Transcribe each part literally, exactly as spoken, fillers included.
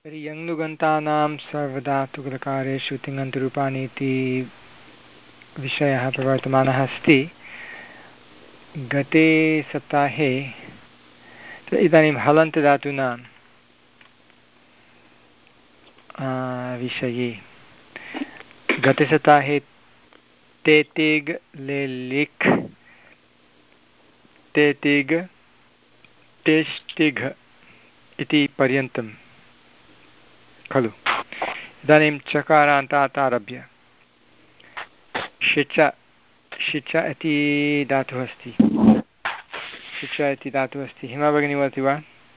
तर्हि यङ्नुगन्तानां सर्वधातुककारेषु तिङन्तरूपाणि इति विषयः प्रवर्तमानः अस्ति। गते सप्ताहे इदानीं हलन्तधातूनां विषये गते सप्ताहे तेतिग् लेलिक् तेतिग् तेष्टिघ् इति पर्यन्तं खलु। इदानीं चकारान्तात् आरभ्य शिच शिच इति धातुः अस्ति शिच इति धातुः अस्ति। हिमा भगिनी वदति वा?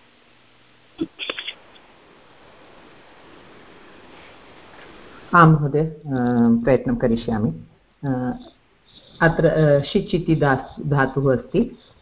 आं महोदय, प्रयत्नं करिष्यामि। अत्र शिच् इति धातुः अस्ति।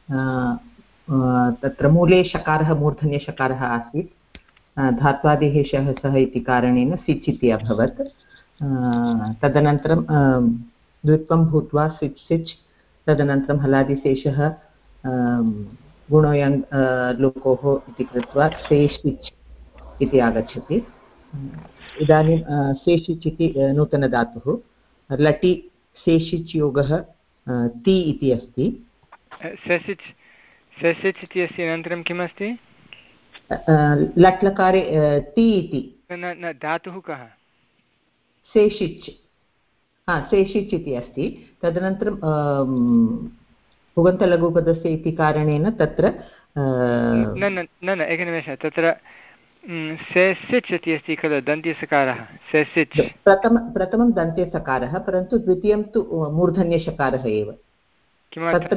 तत्र मूले शकारः मूर्धन्यशकारः आसीत्। धात्वादेः शः सः इति कारणेन सिच् इति अभवत्। तदनन्तरं द्वित्वं भूत्वा सिच् सिच्, तदनन्तरं हलादिशेषः गुणोयङ् लोकोः इति कृत्वा सेषिच् इति आगच्छति। इदानीं सेषिच् इति नूतनधातुः। लटि सेषिच् योगः ति इति अस्ति। सेसिच् सेसिच् इति अस्ति। अनन्तरं किम् अस्ति? लट्लकारे ति इति न धातुः कः? सेषिच्। हा, सेषिच् इति अस्ति। तदनन्तरं पुगन्तलघुपदस्य इति कारणेन तत्र न न न एकनिमेषः, तत्र सेसिच् इति अस्ति खलु, दन्त्यसकारः सेसिच्। प्रथम प्रथमं दन्त्यसकारः, परन्तु द्वितीयं तु मूर्धन्यशकारः एव। तत्र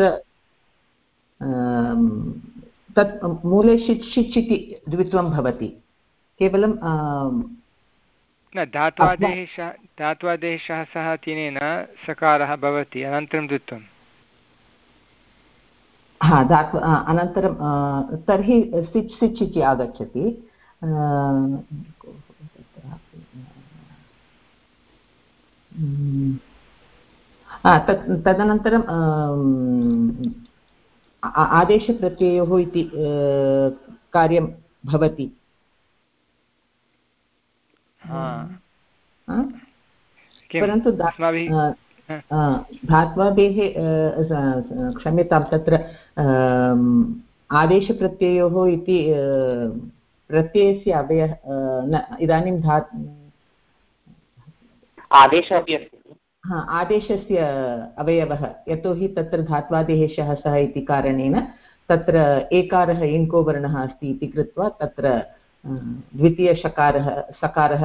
तत् मूले शिच् शिच् इति द्वित्वं भवति। केवलं न धात्वादेः शः धात्वादेः शः सः तिनेन सकारः भवति, अनन्तरं द्वित्वं। हा, धातु अनन्तरं तर्हि सिच् सिच् इति आगच्छति। तत् तदनन्तरं आदेशप्रत्ययोः इति कार्यं भवति। परन्तु धात्वादेः क्षम्यतां, तत्र आदेशप्रत्ययोः इति प्रत्ययस्य अवयः न, इदानीं धा आदेशः अपि अस्ति। हा, आदेशस्य अवयवः, यतोहि तत्र धात्वादेः शः सः इति कारणेन तत्र एकारः एङ्को वर्णः अस्ति इति कृत्वा तत्र द्वितीयशकारः सकारः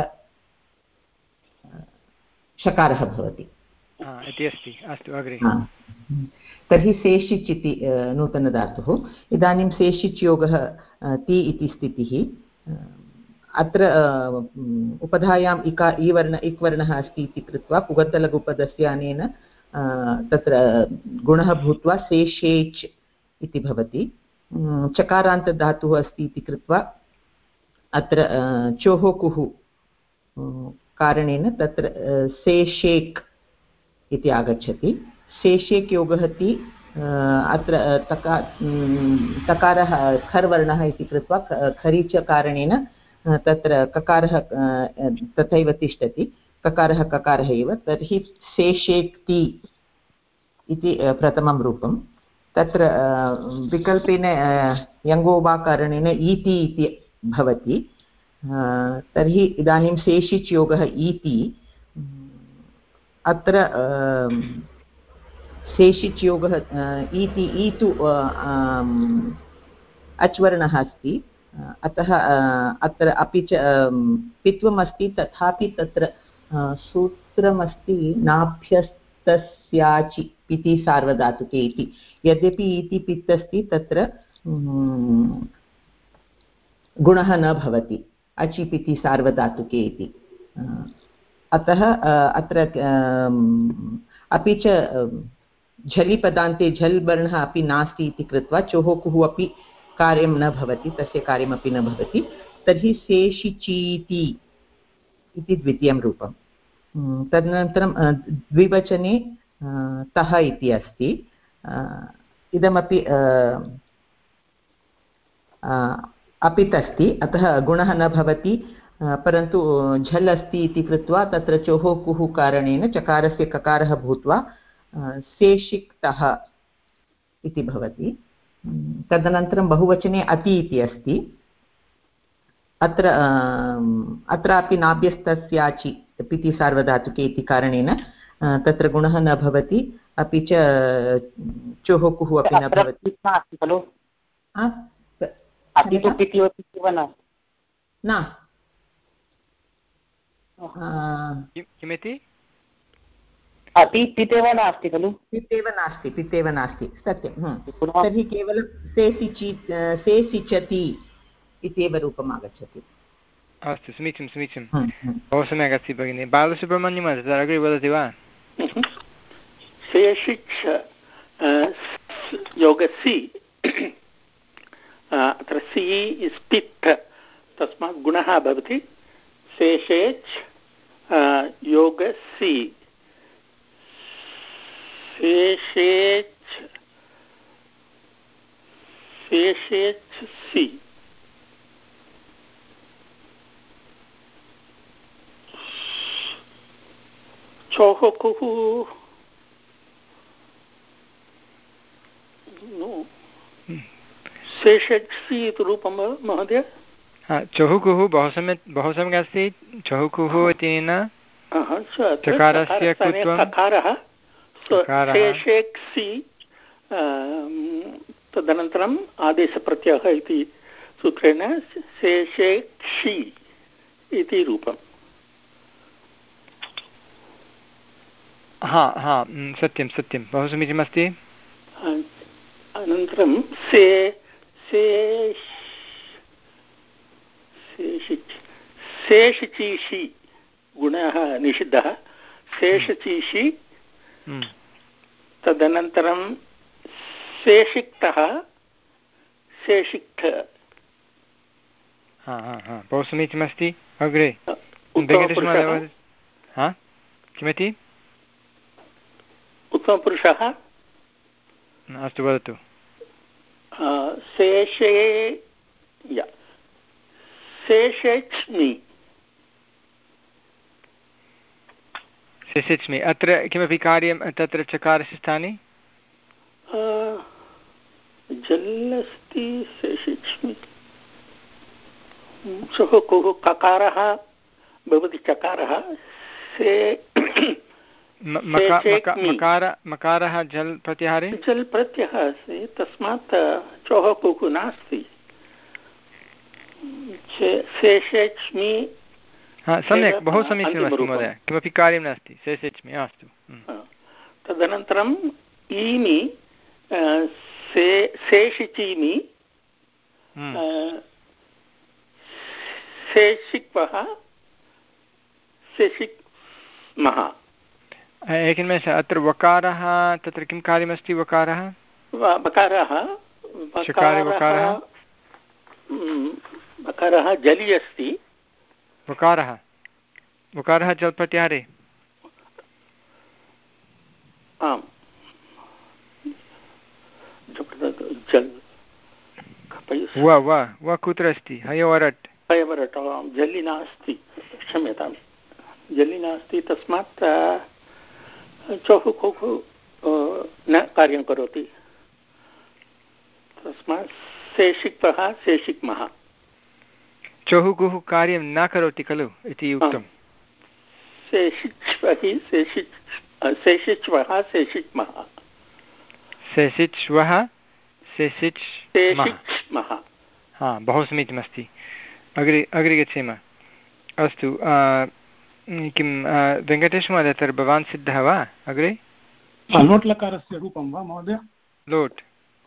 शकारः भवति इति अस्ति। अस्तु, अग्रे। तर्हि सेषिच् इति नूतनधातुः। इदानीं सेषिच् योगः ति इति स्थितिः। अत्र उपधायाम् इका इ वर्ण इक् वर्णः अस्ति इति कृत्वा पुगन्तलघुपदस्य अनेन तत्र गुणः भूत्वा सेषेच् इति भवति। चकारान्तधातुः अस्ति इति कृत्वा अत्र चोः कुः कारणेन तत्र सेषेक् इति आगच्छति। सेषेक् योगः ति। अत्र तका तकारः खर् वर्णः इति कृत्वा खरि च कारणेन तत्र ककारः तथैव तिष्ठति, ककारः ककारः एव। तर्हि सेषेक्ति इति प्रथमं रूपं। तत्र विकल्पेन यङ्गोबाकारणेन ईति इति भवति। तर्हि इदानीं सेषिच् योगः ईति। अत्र सेषिच् योगः ईति ईतु अच्वर्णः अस्ति, अतः अत्र अपि च पित्वम् अस्ति, तथापि तत्र सूत्रमस्ति नाभ्यस्तस्याचि पिति सार्वधातुके इति। यद्यपि इति पित् अस्ति, तत्र गुणः न भवति, अचि पिति सार्वधातुके इति। अतः अत्र अपि च झलि पदान्ते झल् वर्णः अपि नास्ति इति कृत्वा चोः कुः अपि कार्यं न भवति, तस्य कार्यमपि न भवति। तर्हि सेषिचीति इति द्वितीयं रूपं। तदनन्तरं द्विवचने तः इति अस्ति। इदमपि अपित् अस्ति, अतः गुणः न भवति, परन्तु झल् अस्ति इति कृत्वा तत्र चोः कुः कारणेन चकारस्य ककारः भूत्वा सेशिक्तः इति भवति। तदनन्तरं बहुवचने अति इति अस्ति। अत्र अत्रापि नाभ्यस्तस्याचि पिति सार्वधातुके इति कारणेन तत्र गुणः न भवति, अपि च चोः कुः अपि न भवति खलु। न किमिति अपि पितेव नास्ति खलु। पितेव नास्ति पितेव नास्ति सत्यं। तर्हि केवलं सेसिचि सेसिचति इत्येव रूपम् आगच्छति। अस्तु समीचीनं समीचीनं बहु सम्यक् अस्ति भगिनि। बालसुब्रह्मण्यम् अग्रे वदति वा? शेषिच् योगसि अत्र सि इस् पित्, तस्मात् गुणः भवति शेषेच् योगसि। शेषेच् शेषेच् सि चोः कुः शेषि इति रूपं महोदय। चहुः कुः बहु सम्यक् बहु सम्यक् अस्ति। चहुः कुः इत्यनेन चकारस्य ककारः शेषेक्सि, तदनन्तरम् आदेशप्रत्ययः इति सूत्रेण शेषेक्षि इति रूपम्। हा हा सत्यं सत्यं बहु समीचीनमस्ति। अनन्तरं से शेषिच् शेषचीषि गुणः निषिद्धः। शेषचीषि तदनन्तरं शेषिक्तः शेषिक्थ। हा हा हा बहु समीचीनमस्ति। अग्रे हा किमिति? उत्तमपुरुषः। अस्तु वदतु। शेषे शेषेच्मि शेषेच्मि अत्र किमपि कार्यं तत्र चकारस्य स्थाने जल् अस्ति। शेषेच्मि सः कुः ककारः भवति चकारः। से मकार मकारः जल् प्रत्याहारे जल् प्रत्ययः अस्ति, तस्मात् चोः कुः नास्ति। शेषेच्मि सम्यक् बहु समीचीनमस्ति महोदय, किमपि कार्यं नास्ति। शेषेच्मि अस्तु। तदनन्तरम् ईमि शेषिचीमि शेषिक्वः शेषिक्मः। एकनिमेष अत्र वकारः तत्र किं कार्यमस्ति? वकारः वकारः वकारः वकारः जलि अस्ति। वकारः वकारः जल् प्रत्याहारे। आम् जल् वा वा वा कुत्र अस्ति? हयवरट् हयवरट् जल्लि नास्ति, क्षम्यतां जल्लि नास्ति, तस्मात् चोः कुः न कार्यं करोति। तस्मात् शेषिक्वः शेषिक्मः। चोः कुः कार्यं न करोति खलु इति उक्तं। शेषिच्वः शेषिच्वः शेषिक्मः। शेषिच्वः शेषिच्मः। हा बहु समीचीनमस्ति। अग्रे अग्रे गच्छेम। अस्तु किं वेङ्कटेशमहोदय तर्हि भवान् सिद्धः वा? अग्रे लोट् लकारस्य रूपं वा महोदय? लोट्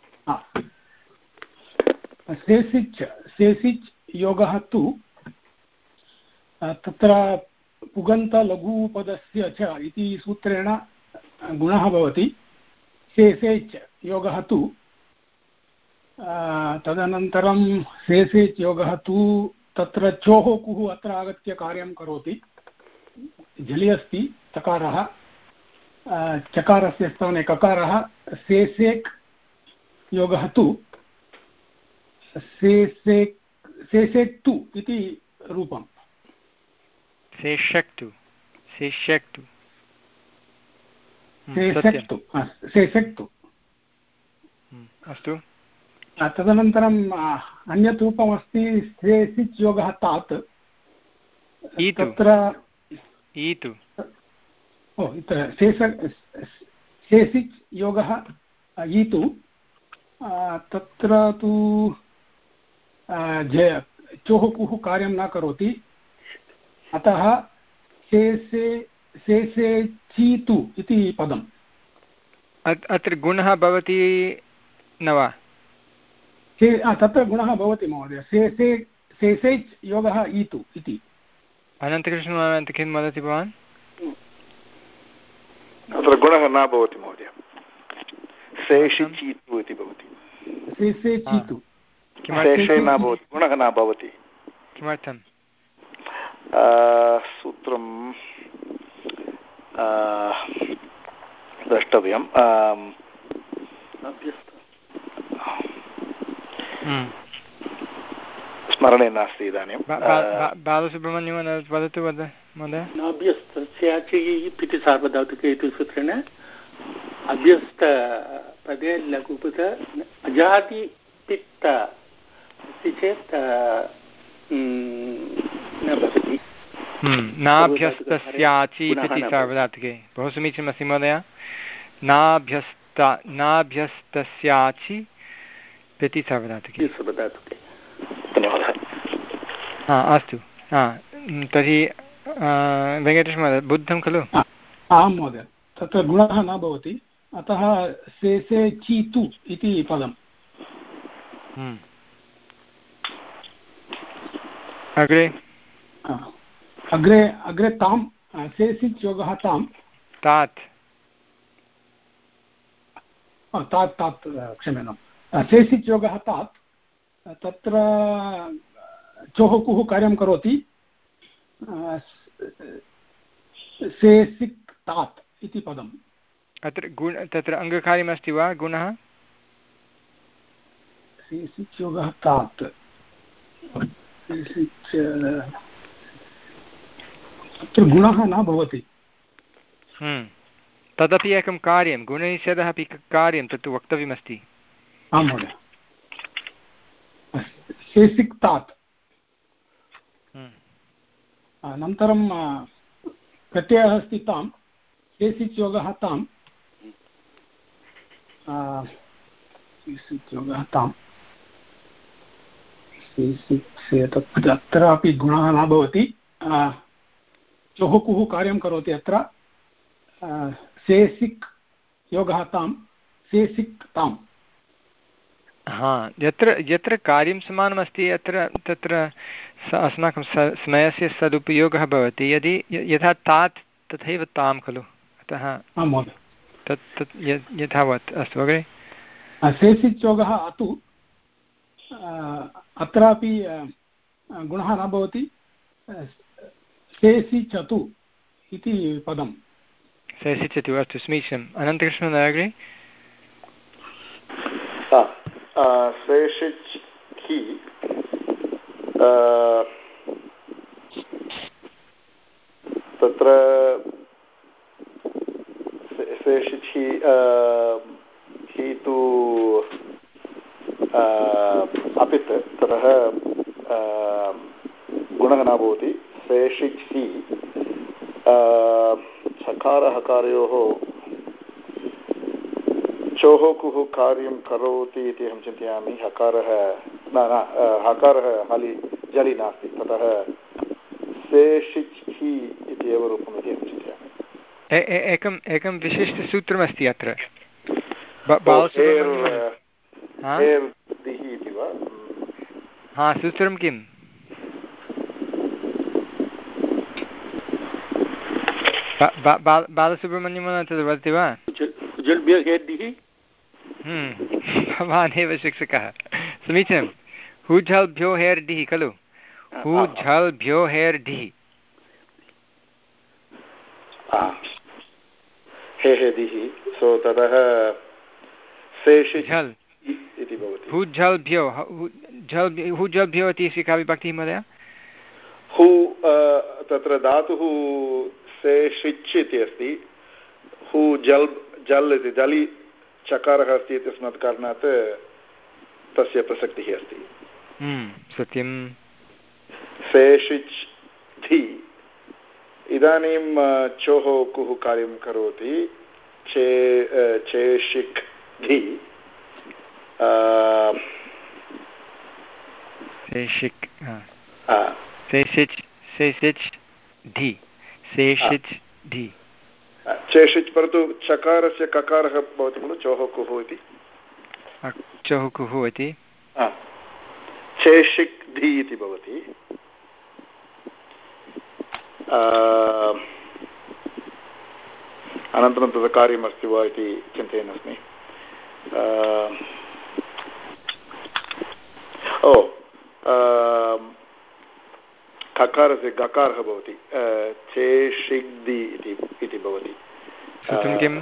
सेसिच् सेसिच् योगः तु तत्र पुगन्तलघुपदस्य च इति सूत्रेण गुणः भवति। सेसेच् योगः तु तदनन्तरं सेसेच् योगः तु तत्र चोः कुः अत्र आगत्य कार्यं करोति। झलि अस्ति चकारः, चकारस्य स्थाने ककारः। सेसेक् योगः तु सेसेक् सेसेक् तु इति रूपम्। सेषक्तु सेषक्तु सेषक्तु सेषक्तु अस्तु। तदनन्तरम् अन्यत् रूपमस्ति सेसिच् योगः तात् तत्र ईतु ओ शेष शेषिच् योगः ईतु तत्र तु चोः कुः कार्यं न करोति अतः शेषे शेषे चीतु इति पदम्। अत्र गुणः भवति न वा? तत्र गुणः भवति महोदय शेषे शेषेच् योगः ईतु इति। अनन्तकृष्णमहोदय किं वदति भवान्? अत्र गुणः न भवति महोदय शेषिचीतु इति भवति। शेषे चीतु शेषे न भवति गुणः न भवति। किमर्थं? सूत्रं द्रष्टव्यम्। स्मरणे नास्ति इदानीं। बालसुब्रह्मण्यं वदतु वद महोदय। नाभ्यस्तस्याचि इति सार्वधातुके इति सूत्रेण अभ्यस्तपदे लघुपद अजादिपित्त अस्ति चेत् न भवति। नाभ्यस्तस्याचि इति सार्वधातुके बहु समीचीनमस्ति महोदय। नाभ्यस्त नाभ्यस्तस्याचि इति सार्वधातुके। धन्यवादः। हा अस्तु। हा तर्हि वेङ्कटेशमहोदय बुद्धं खलु? आं महोदय तत्र गुणः न भवति अतः शेषे चीतु इति पदम्। अग्रे अग्रे अग्रे तां शेषिच् योगः तां तात् तात् तात् क्षम्यतां शेषिच् योगः तात् तत्र चोः कुः कार्यं करोति शेषिक् तात् इति पदम्। अत्र गुण तत्र अङ्गकार्यमस्ति वा गुणः? शेषिच् योगः तात् तत्र गुणः न भवति। तदपि एकं कार्यं गुणनिषेधः अपि कार्यं तत्तु वक्तव्यमस्ति। आं महोदय शेषिक् तात् अनन्तरं प्रत्ययः अस्ति तां शेषिच् योगः तां शेषिच् योगः तां अत्रापि गुणः न भवति चोः कुः कार्यं करोति अत्र शेषिक् योगः तां शेषिक् ताम्। हा यत्र यत्र कार्यं समानमस्ति अत्र तत्र अस्माकं समयस्य सदुपयोगः भवति यदि यथा तात् तथैव तां खलु अतः तत् तत् यथावत्। अस्तु अग्रे शेषिच् योगः अतु अत्रापि गुणः न भवति शेषिचतु इति पदम्। शेषिचतु अस्तु समीचीनम्। अनन्तकृष्णः अग्रे शेषिच् हि तत्र शेषिच् हि हि तु अपित् ततः गुणः न भवति। शेषिच् हि सकारहकारयोः चोः कुः कार्यं करोति इति अहं चिन्तयामि। हकारः न न हकारः हलि जलि नास्ति ततः शेषिच् हि इति एव रूपम् इति अहं चिन्तयामि। एकम् एकं विशिष्टसूत्रमस्ति अत्र इति वा? हा सूत्रं किम्? बालसुब्रह्मण्यं तद् वदति वा? भवान् एव शिक्षकः समीचीनं। हुझल्भ्यो हेर्डिः खलु? हुझल्भ्यो हेर्डिः सो ततः शेषिझल् इति भवति। हुझल्भ्यो हुझल्भ्यो इति का विभक्तिः महोदय? हु तत्र धातुः सेषिच् इति अस्ति, हु जल् जल् इति जलि चकारः अस्ति इत्यस्मात् कारणात् तस्य प्रसक्तिः अस्ति। सत्यं। सेषिच् धि इदानीं चोः कुः कार्यं करोति, चे चेषिक् धि सेषिक् सेषिच् सेषिच् धि सेषिच् धि चेषिच्, परन्तु चकारस्य ककारः भवति खलु चोः कुः इति, चोः कुः इति चेषिक् धि इति भवति। अनन्तरं तद् कार्यमस्ति वा इति चिन्तयन् अस्मि। ओ ककारस्य गकारः भवति चेषिग्दि इति भवति। किं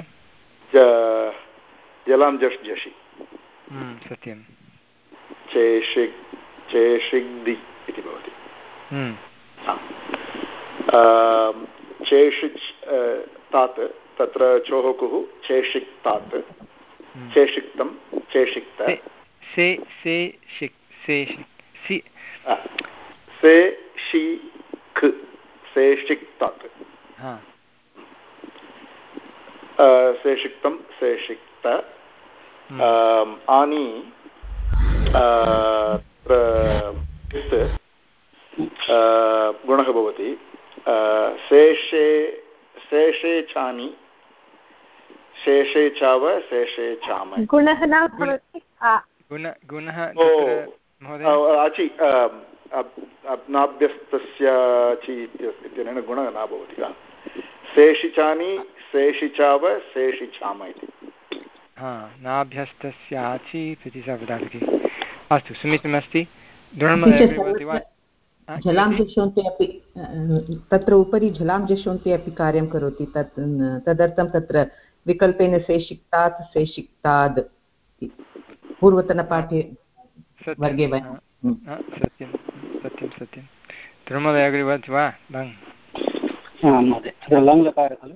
जलां जष् जषि सत्यं चेषिग् चेषिग्दि इति भवति। चेषिच् तात् तत्र चोः कुः चेषिक् तात् चेषिक्तं चेषिक्त से से शिक् से सि से शि ख सेषिक् तात् सेषिक्तं सेषिक्त आनि गुणः भवति शेषे शेषे चानि शेषे चाव शेषे चाम गुणः न भवति गुणः अचि नाभ्यस्तस्य ची इत्यनेन गुणः न भवति वा शेषिचानि शेषिचाव शेषिचाम इति नाभ्यस्तस्याचि प्रतिसावधातुके। अस्तु समीचीनमस्ति। झलां जषोन्ते अपि तत्र उपरि झलां जषोन्ते अपि कार्यं करोति, तत् तदर्थं तत्र विकल्पेन सेषिक्तात् सेषिक्ताद् पूर्वतनपाठे वर्गे वयं सत्यं सत्यं सत्यं धर्ममहोदय अग्रे वदति वा? महोदय लङ् लकारः खलु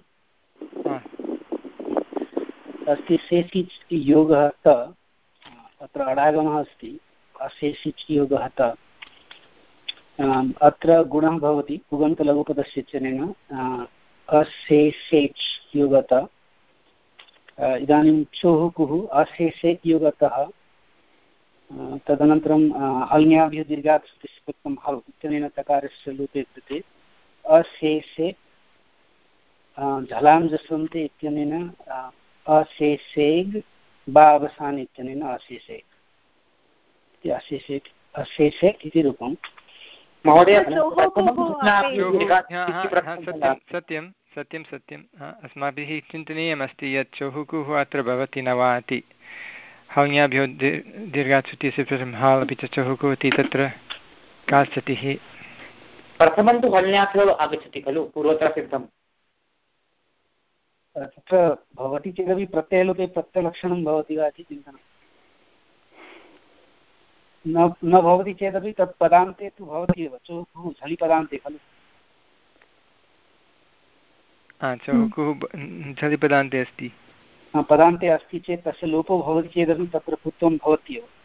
अस्ति शेषिच् योगः त अत्र अडागमः अस्ति अशेषिच् योगः त अत्र गुणः भवति पुगन्तलघुपदस्य चनेन अशेषेच् योगत इदानीं चोः कुः अशेषेत् योगतः तदनन्तरं हल्ङ्याभ्यः दीर्घात् स्पृक्तं हल् इत्यनेन तकारस्य लोपे कृते अशेषे झलां जस्वन्ते इत्यनेन अशेषेग् बा अवसाने इत्यनेन अशेषेग् इति अशेषेट् अशेषेट् इति रूपं। महोदय सत्यं सत्यं सत्यं अस्माभिः चिन्तनीयमस्ति यत् चहुकुः अत्र भवति न वा इति। हल्ङ्याभ्यो दीर्घात् इत्यस्य प्रथमं हाल् अपि च चहुकुः इति तत्र का स्थितिः? प्रथमं तु हल्ङ्याभ्यो आगच्छति खलु पूर्वतरसिद्धं तत्र भवति चेदपि प्रत्ययलोपे प्रत्ययलक्षणं भवति वा इति चिन्तनं न न भवति चेदपि तत् पदान्ते तु भवति एव चहुकुः झलि पदान्ते खलु चहुकुः झलि पदान्ते अस्ति पदान्ते अस्ति चेत् तस्य लोपो भवति चेदपि तत्र पुत्वं भवति एव।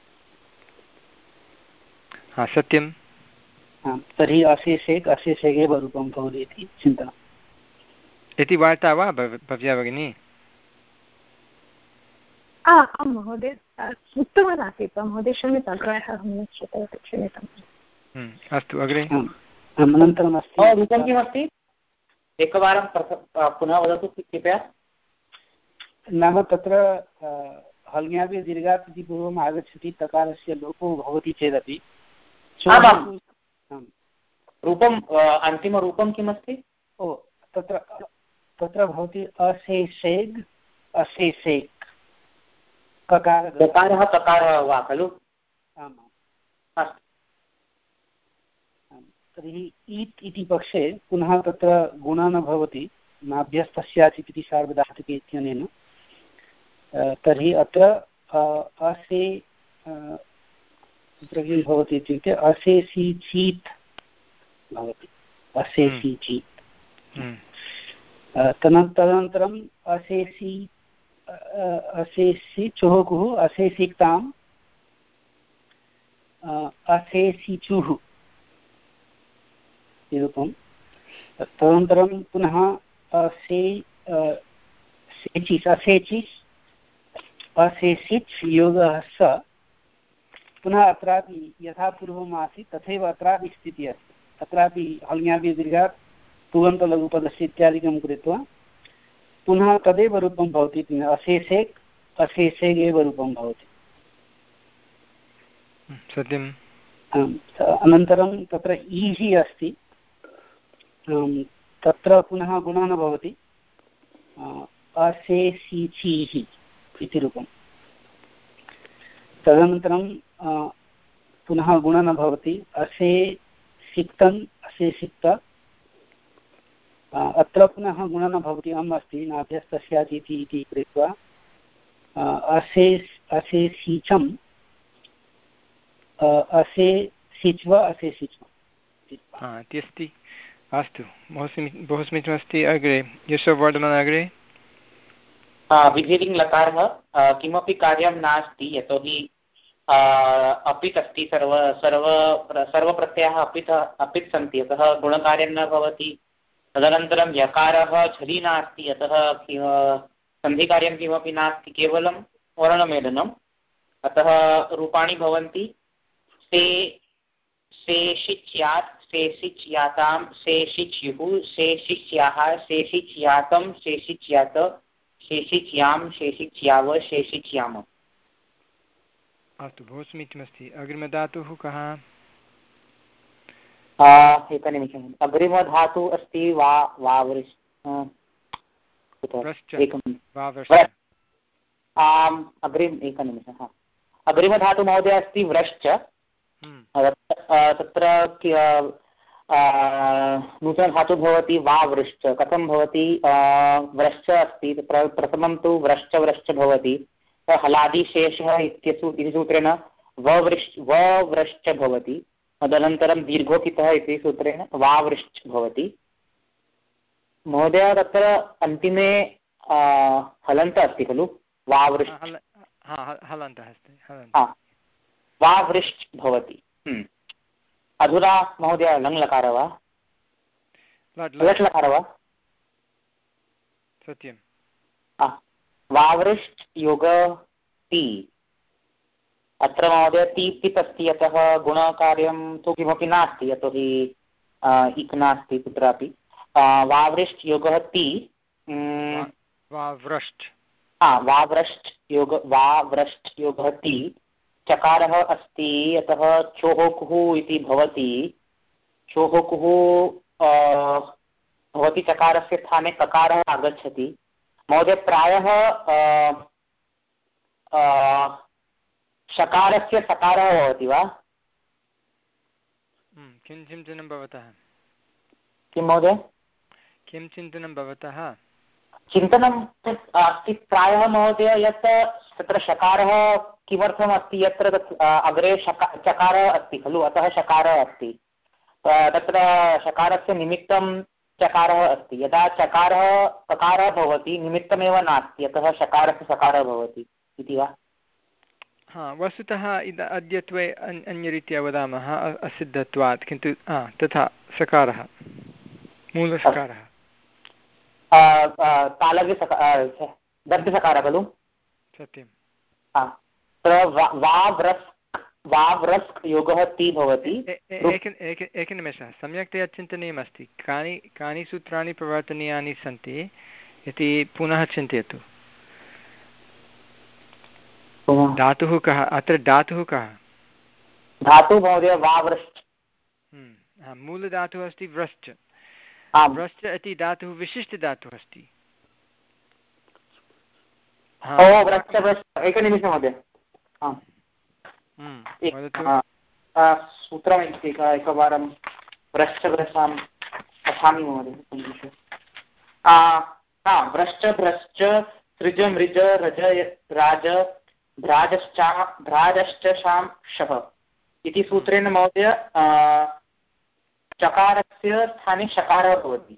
हा सत्यं तर्हि अशेषेक् अशेषेगेव रूपं भवति इति चिन्तनम् इति वार्ता वा भव्या भगिनी? आं महोदय उक्तवान् आसीत् महोदय क्षम्यतां प्रायः अहं न श्रुतवती क्षम्यताम्। अस्तु अग्रे अनन्तरम् अस्ति रूपं किमस्ति एकवारं पुनः वदतु कृपया। नाम तत्र हल्ङ्याभ्यः दीर्घात् इति पूर्वम् आगच्छति तकारस्य लोपो भवति चेदपि रूपम् अन्तिमरूपं किमस्ति? ओ तत्र तत्र भवति अशेषेग् अशेषेक् ककारः ककारः वा खलु? आम् अस्तु तर्हि ईत् इति पक्षे पुनः तत्र गुणः न भवति नाभ्यस्तस्याचित् इति सार्वधातुके इत्यनेन तर्हि अत्र असे तत्र किं भवति इत्युक्ते अशेषीचीत् भवति असेसि चि तदनन्तरम् असेसि असेसि चोहुकुः असेसिक्ताम् असेसिचुः इति रूपं। तदनन्तरं पुनः असे सेचिस् असेचिस् असेसिच् योगः स पुनः अत्रापि यथा पूर्वम् आसीत् तथैव अत्रापि स्थितिः अस्ति। अत्रापि हल्ङ्यापि दीर्घात् तुगन्तलघुपदस्य इत्यादिकं कृत्वा पुनः तदेव रूपं भवति। अशेषेक् अशेषेक् एव रूपं भवति। सत्यम्। अनन्तरं तत्र ईहि अस्ति, तत्र पुनः गुणः न भवति। असेसिचीः इति रूपं। तदनन्तरं पुनः गुणः न भवति। असे सिक्तम् असेसिक्त, अत्र पुनः गुणः न भवति। अम् अस्ति नाभ्यस्तस्यादिति इति कृत्वा असेस् असेसिचम् असे सिच्व असे सिच्व इति अस्ति। अस्तु, बहु समी बहु समीचीनमस्ति। अग्रे यशोवर्धमान अग्रे। विधिलिङ् लकारः किमपि कार्यं नास्ति, यतोहि अपित् अस्ति। सर्व सर्व सर्वप्रत्ययाः अपित् अपित् सन्ति, अतः गुणकार्यं न भवति। तदनन्तरं यकारः झलि नास्ति, अतः सन्धिकार्यं किमपि नास्ति, केवलं वर्णमेलनम्। अतः रूपाणि भवन्ति से शेषिच्यात् शेषिच्यातां शेषिच्युः शेषिच्याः शेषिच्यातं शेषिच्यात शेषिच्यां शेषिच्याव शेषिच्याम। अस्तु, बहु समीचीनमस्ति। अग्रिमधातुः कः? एकनिमिषम्। अग्रिमधातुः अस्ति वा वावृष् आम् अग्रिम एकनिमिषः। अग्रिमधातु महोदय अस्ति व्रश्च। तत्र नूतनधातुः भवति वावृश्च। कथं भवति? व्रश्च अस्ति, प्रथमं तु व्रश्च व्रश्च भवति। हलादिशेषः इत्यसु इति सूत्रेण ववृश्च वव्रश्च भवति। तदनन्तरं दीर्घोकितः इति सूत्रेण वावृश्च भवति। महोदय तत्र अन्तिमे हलन्त अस्ति खलु? वावृश्च वावृश्च भवति। अधुना महोदय लङ्लकार वा लट् लकार वा? सत्यं। वावृश्च योग ति। अत्र महोदय ति पित् अस्ति, अतः गुणकार्यं तु किमपि नास्ति, यतोहि इक् नास्ति कुत्रापि। वावृश्च योगः ति वाव्रश्च वाव्रश्च योग वाव्रश्च योगः ति। चकारः अस्ति, अतः चोहोकुः इति भवति। चोहोकुः भवति, चकारस्य स्थाने ककारः आगच्छति। महोदय प्रायः शकारस्य सकारः भवति वा? किं चिन्तनं भवतः? किं महोदय? किं चिन्तनं भवतः? चिन्तनम् अस्ति प्रायः महोदय यत् तत्र शकारः किमर्थम् अस्ति, यत्र अग्रे शका चकारः अस्ति खलु, अतः शकारः अस्ति। तत्र शकारस्य निमित्तं चकारः अस्ति। यदा चकारः ककारः भवति निमित्तमेव नास्ति, अतः शकारस्य सकारः भवति इति वा? हा, वस्तुतः इद अद्यत्वे अन्यरीत्या वदामः असिद्धत्वात्, किन्तु तथा सकारः मूलसकारः दन्तसकारः खलु? सत्यं। वाव्रस्क् योगः ति भवति। एकनिमेषः, सम्यक्तया चिन्तनीयमस्ति। कानि कानि सूत्राणि प्रवर्तनीयानि सन्ति इति पुनः चिन्तयतु। धातुः कः अत्र? धातुः कः? धातुः महोदय वाव्रश्च। मूलधातुः अस्ति व्रश्च। व्रश्च इति धातुः विशिष्टधातुः अस्ति। एकनिमिषं महोदय, सूत्रम् एकवारं व्रश्च व्रसां पठामि महोदय। व्रश्च भ्रश्च सृज मृज रज राज भ्राजश्चा भ्राजश्च शां शः इति सूत्रेण महोदय चकारस्य स्थाने शकारः भवति।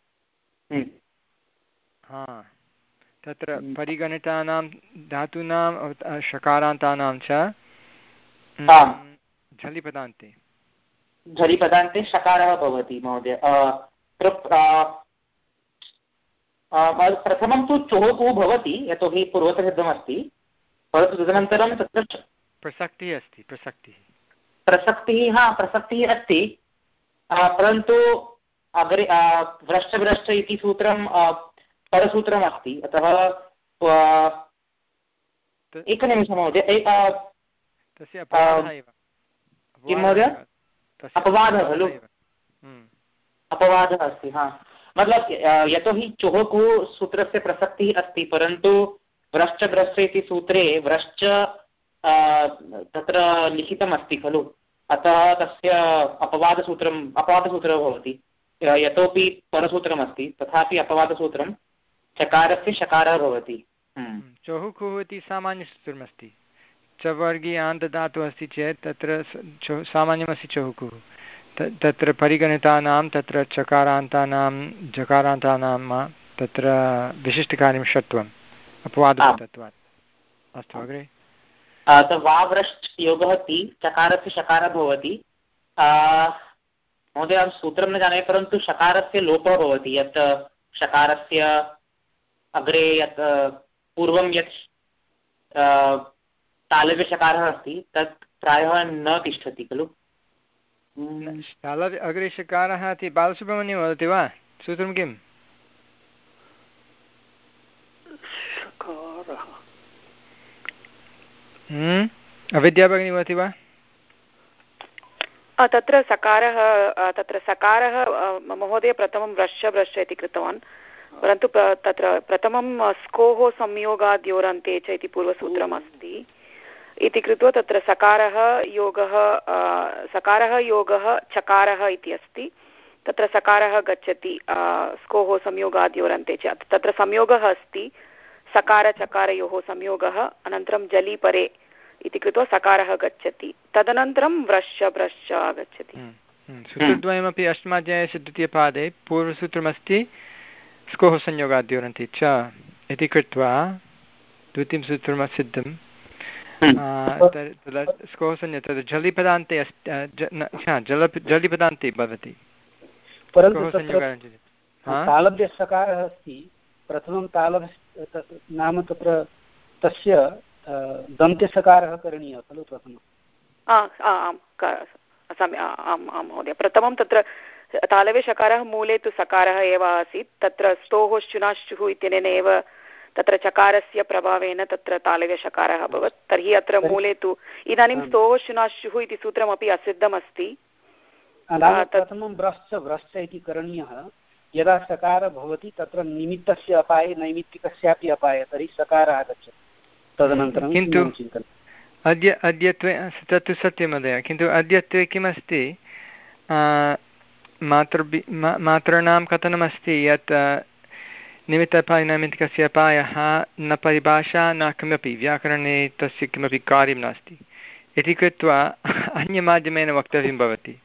हा तत्र परिगणितानां धातूनां शकारान्तानां च झलिपदान्ते झलिपदान्ते शकारः भवति महोदय। प्रथमं तु चोः भवति यतोहि पूर्वतसिद्धमस्ति, परन्तु तदनन्तरं तत्र प्रसक्तिः अस्ति। प्रसक्तिः प्रसक्तिः हा प्रसक्तिः अस्ति, परन्तु अग्रे व्रश्च व्रश्च इति सूत्रं परसूत्रम् अस्ति, अतः एकनिमिषं महोदय। तस्य अपवादः एव किं महोदय? अपवादः खलु, अपवादः अस्ति। हा मतलब यतोहि चोः कुः सूत्रस्य प्रसक्तिः अस्ति, परन्तु व्रश्च व्रश्च इति सूत्रे व्रश्च तत्र लिखितमस्ति खलु, अतः तस्य अपवादसूत्रम् अपवादसूत्रं भवति। यतोपि परसूत्रमस्ति तथापि अपवादसूत्रं चकारस्य शकारः भवति। चोः कुः इति सामान्यसूत्रमस्ति। च वर्गे आन्त धातुः अस्ति चेत् तत्र सामान्यमस्ति चोः कुः। तत्र परिगणितानां तत्र चकारान्तानां जकारान्तानां तत्र विशिष्टकार्यं षट्त्वम् अपवादभूतत्वात्। अस्तु अग्रे। वाव्रश्च योगः ति चकारस्य शकारः भवति। महोदय अहं सूत्रं न जानामि, परन्तु शकारस्य लोपः भवति। यत् शकारस्य अग्रे यत् पूर्वं यत् तालव्यशकारः अस्ति तत् प्रायः न तिष्ठति खलु। तालव्य अग्रे शकारः इति बालसुब्रह्मण्यं वदति वा? सूत्रं किम्? अविद्या भगिनी वदति वा? तत्र सकारः तत्र सकारः महोदय प्रथमं व्रश्च व्रश्च इति कृतवान्, परन्तु तत्र प्रथमं स्कोः संयोगाद्योरन्ते च इति पूर्वसूत्रम् अस्ति इति कृत्वा तत्र सकारः योगः सकारः योगः चकारः इति अस्ति। तत्र सकारः गच्छति स्कोः संयोगाद्योरन्ते च, तत्र संयोगः अस्ति सकारचकारयोः संयोगः, अनन्तरं जलि परे इति कृत्वा सकारः गच्छति, तदनन्तरं व्रश्च व्रश्च आगच्छति। सूत्रद्वयमपि अष्टमाध्यायस्य द्वितीयपादे पूर्वसूत्रमस्ति स्कोः संयोगाद्योरन्ते च इति कृत्वा द्वितीयं सूत्रं सिद्धं। स्कोः संयोग तद् जलिपदान्ते अस्ति, जल जलिपदान्ते भवति। परन्तु तालव्यसकारः अस्ति, प्रथमं तालव्य नाम तत्र तस्य दन्त्यसकारः करणीयः खलु प्रथमम्। आम् आम् आम् महोदय, प्रथमं तत्र तालव्यशकारः मूले तु सकारः एव आसीत्, तत्र स्तोः शुनाश्चुः इत्यनेन एव तत्र चकारस्य प्रभावेन तत्र तालव्यशकारः अभवत्। तर्हि अत्र मूले तु इदानीं स्तोः शुनाश्चुः इति सूत्रमपि असिद्धमस्ति। प्रथमं व्रश्च व्रश्च इति करणीयः, यदा सकारः भवति तत्र निमित्तस्य अपाये नैमित्तिकस्यापि अपाये तर्हि सकारः आगच्छति, तदनन्तरं किन्तु अद्य अद्यत्वे तत्तु सत्यं महोदय, किन्तु अद्यत्वे किमस्ति मातृभि मातॄणां कथनमस्ति यत् निमित्तापाय नैमित्तिकस्य अपायः न परिभाषा न किमपि व्याकरणे तस्य किमपि कार्यं नास्ति इति कृत्वा अन्यमाध्यमेन वक्तव्यं भवति।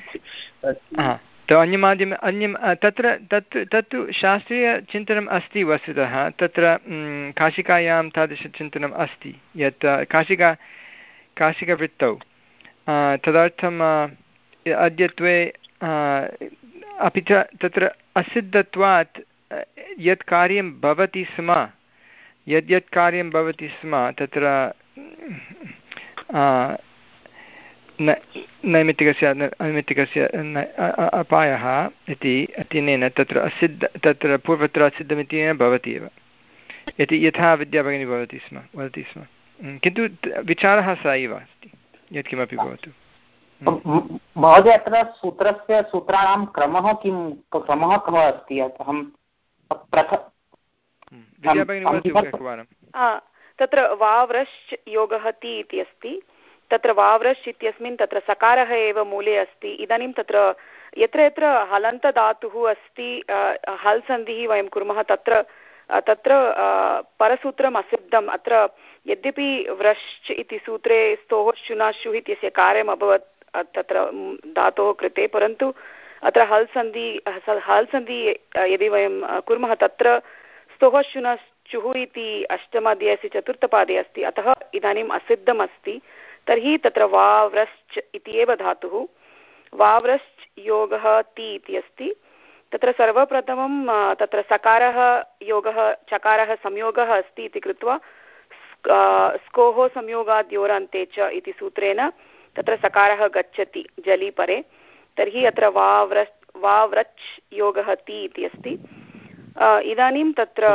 तो अन्यमाध्यमे अन्यं तत्र तत् तत्तु शास्त्रीयचिन्तनम् अस्ति वस्तुतः। तत्र काशिकायां तादृशचिन्तनम् अस्ति यत् काशिका काशिकवृत्तौ तदर्थम् अद्यत्वे अपि च तत्र असिद्धत्वात् यत् कार्यं भवति स्म यद्यत् कार्यं भवति स्म तत्र नैमित्तिकस्य अनैमित्तिकस्य अपायः इति अनेन तत्र असिद्ध तत्र पूर्वत्र असिद्धमिति भवति एव इति यथा विद्याभगिनी भवति स्म वदति स्म, किन्तु विचारः स एव अस्ति यत्किमपि भवतु। महोदय अत्र सूत्रस्य सूत्राणां क्रमः किं क्रमः कः अस्ति? अहं तत्र वाव्रश्च योगः ति इति अस्ति, तत्र वाव्रश् इत्यस्मिन् तत्र सकारः एव मूले अस्ति। इदानीं तत्र यत्र यत्र हलन्तधातुः अस्ति हल् सन्धिः वयं कुर्मः तत्र तत्र परसूत्रम् असिद्धम्। अत्र यद्यपि व्रश्च इति सूत्रे स्तोः शुनाशुः इत्यस्य कार्यम् अभवत् तत्र धातोः कृते, परन्तु अत्र हल् सन्धि हल् सन्धि यदि वयं कुर्मः तत्र स्तोः शुनश्चुः इति अष्टमाध्यायस्य चतुर्थपादे अस्ति, अतः इदानीम् असिद्धम् अस्ति। तर्हि तत्र वाव्रश्च इति एव धातुः, वाव्रश्च योगः ति इति अस्ति। तत्र सर्वप्रथमं तत्र सकारः योगः चकारः संयोगः अस्ति इति कृत्वा स्कोः संयोगाद् योरान्ते च इति सूत्रेण तत्र सकारः गच्छति जलि परे। तर्हि अत्र वाव्रश् वाव्रच् योगः ति इति अस्ति। इदानीं तत्र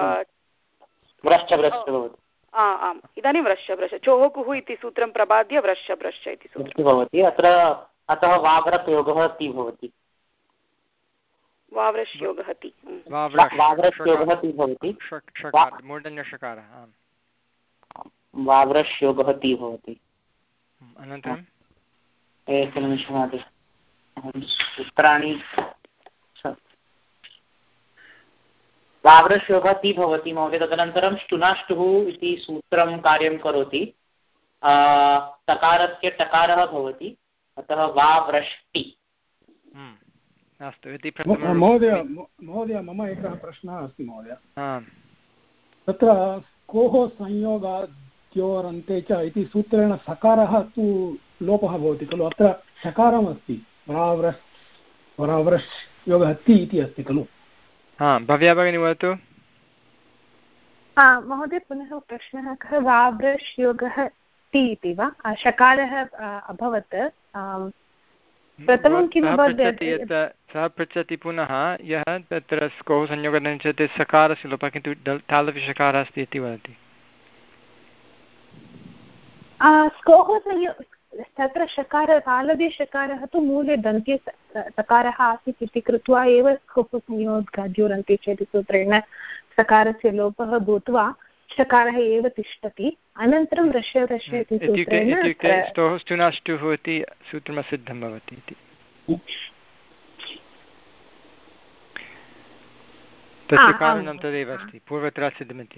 आम् इदानीं व्रश्च व्रश्च चोः कुः इति सूत्रं प्रबाद्य व्रश्च व्रश्च इति सूत्रं भवति। अत्र अतः वाव्रत् योगः ति भवति, वाव्रश् योगः ति वाव्रश् योगः ति भवति, मूर्धन्यषकारः वाव्रश् योगः ति भवति। अनन्तरं एकनिमिषम् सूत्राणि वाव्रश् योगः ति भवति महोदय। तदनन्तरं ष्टुनाष्टुः इति सूत्रं कार्यं करोति, तकारस्य टकारः भवति, अतः वाव्रष्टि। अस्तु इति महोदय महोदय मम एकः प्रश्नः अस्ति महोदय। तत्र कोः संयोगाद्योरन्ते च इति सूत्रेण सकारः तु लोपः भवति खलु, अत्र शकारमस्ति, वराव्रश् वराव्रश् योगः ति इति अस्ति खलु। हा भव्या भगिनी वदतु। महोदय पुनः प्रश्नः कः, वाव्रश् योगः ति इति वा शकारः अभवत्, प्रथमं किम् अभवत्? सः पृच्छति पुनः यः तत्र स्कोः संयोगः चेत् सकारस्य लोपः, किन्तु तालव्यषकारः अस्ति इति वदति। स्कोः संयो तत्र शकारः तालव्यषकारः तु मूले दन्त्ये सकारः आसीत् इति कृत्वा एव स्कोः संयोगाद्योरन्ते च इति सूत्रेण सकारस्य लोपः भूत्वा षकारः एव तिष्ठति। अनन्तरं रश्य रश्य इति सूत्रेण इत्युक्ते स्तोः ष्टुनाष्टुः इति सूत्रमसिद्धं भवति इति। तस्य कारणं तदेव अस्ति, पूर्वत्र सिद्धमिति।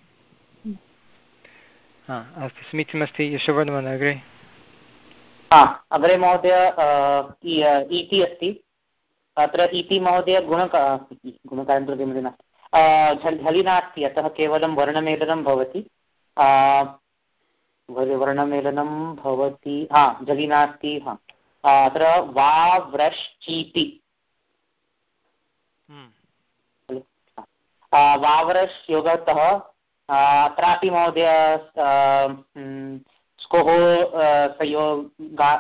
हा अस्तु, समीचीनमस्ति। यशोवर्धन अग्रे। हा अग्रे महोदय इति अस्ति। अत्र इति महोदय गुणका गुणकारं प्रति नास्ति, झलि नास्ति, अतः केवलं वर्णमेलनं भवति। वर्णमेलनं भवति, हा झलि नास्ति। हा अत्र वाव्रश्चीति, वाव्रश् योगतः अत्रापि महोदय स्कोः संयोगा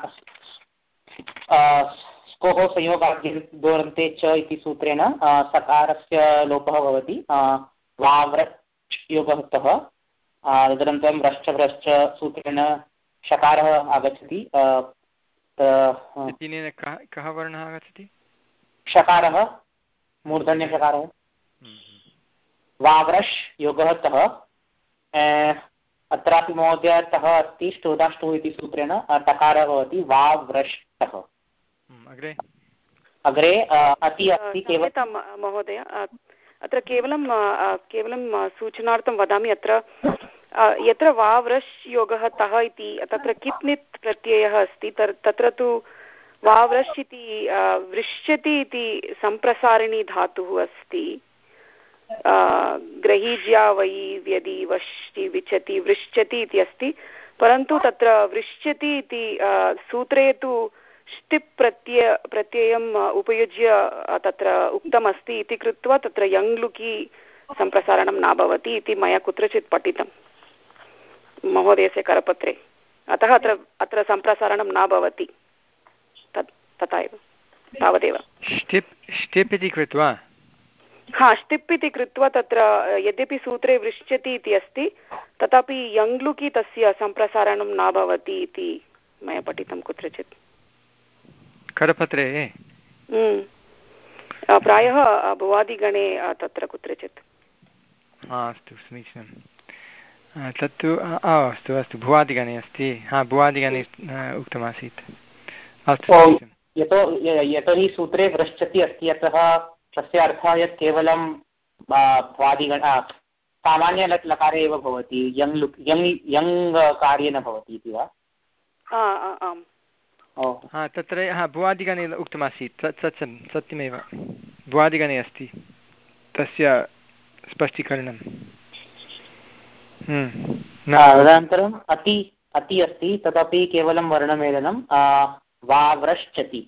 स्कोः संयोगाद्योरन्ते च इति सूत्रेण सकारस्य लोपः भवति, वाव्रच् योगतः। तदनन्तरं व्रश्च व्रश्च सूत्रेण शकारः आगच्छति। कः वर्णः आगच्छति? शकारः, मूर्धन्यशकारः। वाव्रश् योगतः। अत्रापि महोदय तः अस्ति, ष्टोदाष्टुः इति सूत्रेण टकारः भवति, वाव्रष्टः। अग्रे अग्रे अति अस्ति केवलं महोदय। अत्र केवलं केवलं सूचनार्थं वदामि, अत्र यत्र वाव्रश् योगः तः इति तत्र किप्नित् प्रत्ययः अस्ति, तत्र तु वाव्रश् इति वृश्यति इति सम्प्रसारिणी धातुः अस्ति। ग्रहीज्या वै व्यदि वष्टि विचति वृश्चति इति अस्ति, परन्तु तत्र वृश्चति इति सूत्रे तु ष्टिप् प्रत्यय प्रत्ययम् उपयुज्य तत्र उक्तमस्ति इति कृत्वा तत्र यङ्लुकि सम्प्रसारणं न भवति इति मया कुत्रचित् पठितं महोदयस्य करपत्रे, अतः अत्र अत्र सम्प्रसारणं न भवति। तत् तथा एव, तावदेव। ष्टिप् ष्टिप् इति कृत्वा हा ष्टिप् इति कृत्वा तत्र यद्यपि सूत्रे वृश्चति इति अस्ति, तथापि यङ्लुकि तस्य सम्प्रसारणं न भवति इति मया पठितं कुत्रचित् करपत्रे। प्रायः भुवादिगणे तत्र कुत्रचित्। अस्तु, समीचीनं। तत्तु अस्तु अस्तु, भुवादिगणे अस्ति। हा भुवादिगणे उक्तमासीत्। अस्तु, यतोहि सूत्रे वृश्चति अस्ति, अतः तस्य अर्थः यत् केवलं भ्वादिगण सामान्य लकारे एव भवति, यङ् यङ् यङ् कार्ये न भवति इति वा? आम् हा तत्र हा भुवादिगणे उक्तमासीत् तत् सत्यं सत्यमेव भुवादिगणे अस्ति तस्य स्पष्टीकरणं। तदनन्तरम् अति अति अस्ति तदपि केवलं वर्णमेलनं वाव्रश्चति।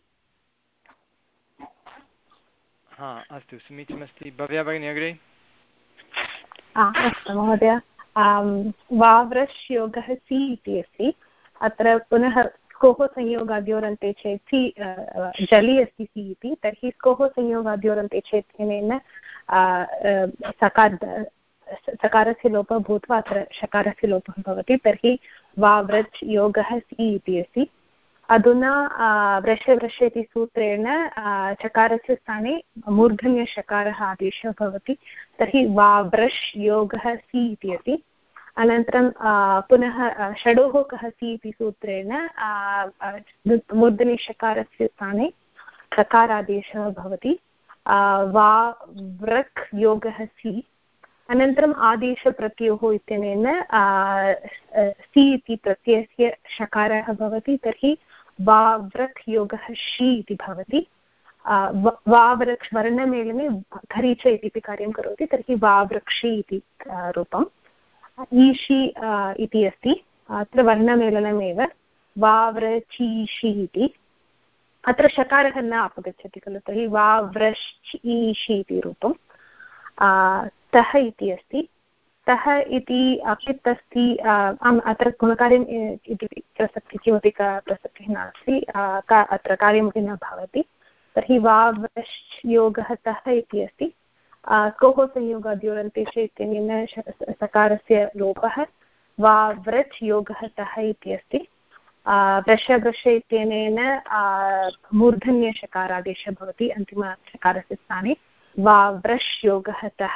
हा अस्तु समीचीनमस्ति। भव्या भगिनी अग्रे। अस्तु महोदय, वाव्रश् योगः सि इति अस्ति। अत्र पुनः स्कोः संयोगाद्योरन्ते चेत् सि जलि अस्ति सि इति, तर्हि स्कोः संयोगाद्योरन्ते चेत् अनेन सकार सकारस्य लोपः भूत्वा अत्र शकारस्य लोपः भवति, तर्हि वाव्रच् योगः सि इति अस्ति। अधुना व्रश व्रश इति सूत्रेण चकारस्य स्थाने मूर्धन्यशकारः आदेशः भवति, तर्हि वाव्रश् योगः सि इति अस्ति। अनन्तरं पुनः षडोः कः सि इति सूत्रेण मूर्धन्यशकारस्य स्थाने सकारादेशः भवति, वाव्रक् योगः सि। अनन्तरम् आदेशप्रत्ययोः इत्यनेन सि इति प्रत्ययस्य शकारः भवति, तर्हि वाव्रक् योगः षि इति भवति। वाव्रक् वर्णमेलने घरीच इति कार्यं करोति, तर्हि वाव्रक्षि इति रूपम्। ईषि इति अस्ति, अत्र वर्णमेलनमेव वाव्रचीषि इति। अत्र शकारः न अपगच्छति खलु, तर्हि वाव्रश् ईषि इति रूपम्। तः इति अस्ति, तः इति अपित् अस्ति। अत्र गुणकार्यम् इति प्रसक्तिः किमपि प्रसक्तिः नास्ति, अत्र कार्यमपि न भवति। तर्हि वाव्रश् योगः तः इति अस्ति। स्कोः संयोगाद्योरन्ते च इत्यनेन सकारस्य लोपः, वाव्रच् योगः तः इति अस्ति। व्रश व्रश इत्यनेन मूर्धन्यशकारादेशः भवति अन्तिमशकारस्य स्थाने, वाव्रश् योगः तः।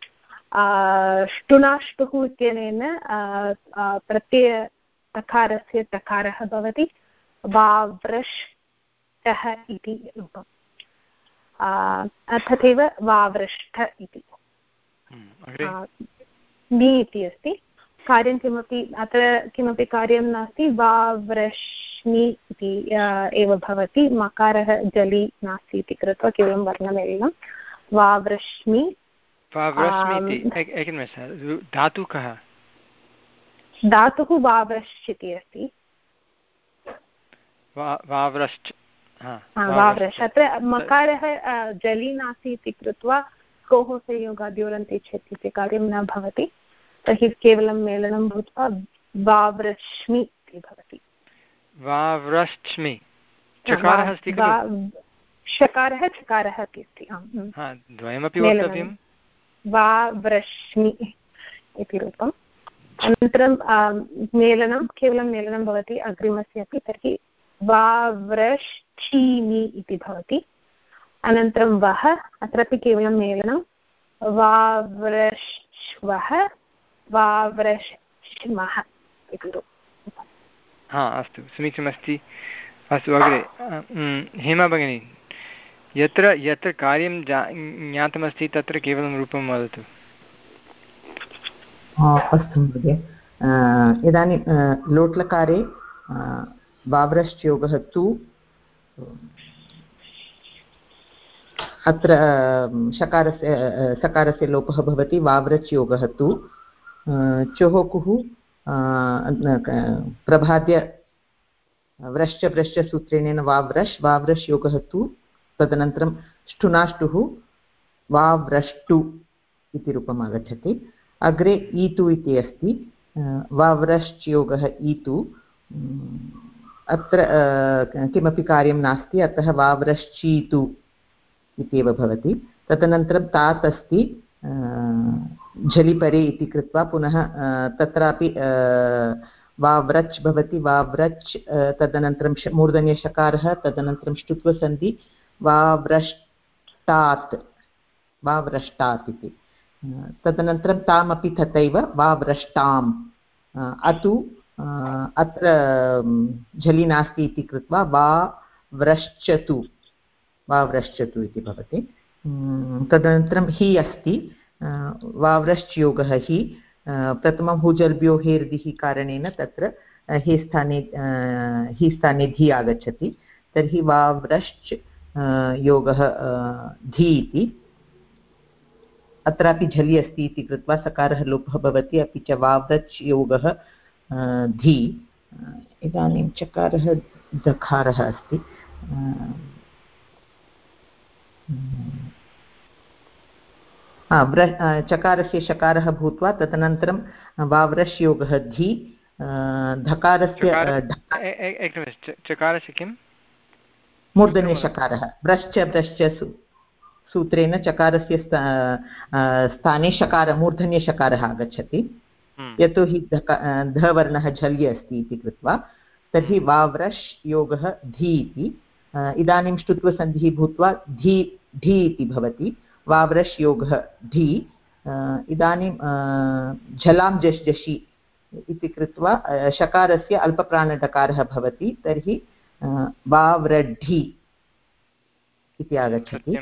ष्टुनाष्टुः इत्यनेन प्रत्ययसकारस्य तकारः भवति, वाव्रष्टः इति रूपम्। तथैव वाव्रष्ठ इति। मि इति अस्ति, कार्यं किमपि अत्र किमपि कार्यं नास्ति, वाव्रश्मि इति एव भवति। मकारः जलि नास्ति इति कृत्वा केवलं वर्णमेलनं वाव्रश्मि। धातुः कः? धातुः वाव्रश् इति अस्ति। वाव्रश्च वाव्रश्, अत्र मकारः जलि नास्ति इति कृत्वा स्कोः संयोगाद्योरन्ते चेत् इति कार्यं न भवति, तर्हि केवलं मेलनं भूत्वा वाव्रश्मि इति भवति। वाव्रश्मि चकारः अस्ति खलु? शकारः चकारः अपि अस्ति, द्वयमपि वक्तव्यं। वाव्रश्मि इति रूपम्। अनन्तरं मेलनं केवलं मेलनं भवति अग्रिमस्य अपि, तर्हि वाव्रश्चीमि इति भवति। अनन्तरं वः, अत्रापि केवलं मेलनं, वाव्रश्वः वाव्रश्मः इति रूपम्। हा अस्तु समीचीनमस्ति। अस्तु अग्रे हेमा भगिनी, यत्र यत्र कार्यं ज्ञातमस्ति तत्र केवलं रूपं वदतु। अस्तु महोदय, इदानीं लोट्लकारे वाव्रश्च योगः तु, अत्र शकारस्य सकारस्य लोपः भवति, वाव्रच् योगः तु। चोहोकुः प्रभाद्य व्रश्च व्रश्च सूत्रेण वाव्रश् वाव्रश् योगः तु। तदनन्तरं ष्टुनाष्टुः वाव्रष्टु इति रूपम् आगच्छति। अग्रे ईतु इति अस्ति, वाव्रश्च योगः ईतु। अत्र किमपि कार्यं नास्ति, अतः वाव्रश्चीतु इत्येव भवति। तदनन्तरं तात् अस्ति झलिपरे इति कृत्वा पुनः तत्रापि वाव्रच् भवति, वाव्रच्। तदनन्तरं मूर्धन्यशकारः, तदनन्तरं ष्टुत्वसन्धि, वाव्रष्टात् वाव्रष्टात् इति। तदनन्तरं तामपि तथैव वाव्रष्टाम्। अतु अत्र झलि नास्ति इति कृत्वा वाव्रश्चतु वाव्रश्चतु इति भवति। तदनन्तरं हि अस्ति, वाव्रश्च योगः हि। प्रथमं हुजल्भ्यो हेर्दिः कारणेन तत्र हि स्थाने हि स्थाने धी आगच्छति तर्हि वाव्रश्च योगः धी इति अत्रापि झलि अस्ति इति कृत्वा सकारः लोपः भवति अपि च वाव्रच् योगः धी इदानीं चकारः दकारः अस्ति चकारस्य शकारः भूत्वा तदनन्तरं वाव्रश् योगः धी धकारस्य चकारस्य किं मूर्धन्यशकारः ब्रश्च ब्रश्च सूत्रेण चकारस्य स्थाने शकार मूर्धन्यशकारः आगच्छति यतोहि धवर्णः झल्य अस्ति इति कृत्वा तर्हि वाव्रश् योगः धी इति इदानीं ष्टुत्वसन्धिः भूत्वा धी ढी इति भवति वाव्रश् योगः ढी इदानीं झलां जश् जषि इति कृत्वा शकारस्य अल्पप्राणडकारः भवति तर्हि वाव्रढि इति आगच्छति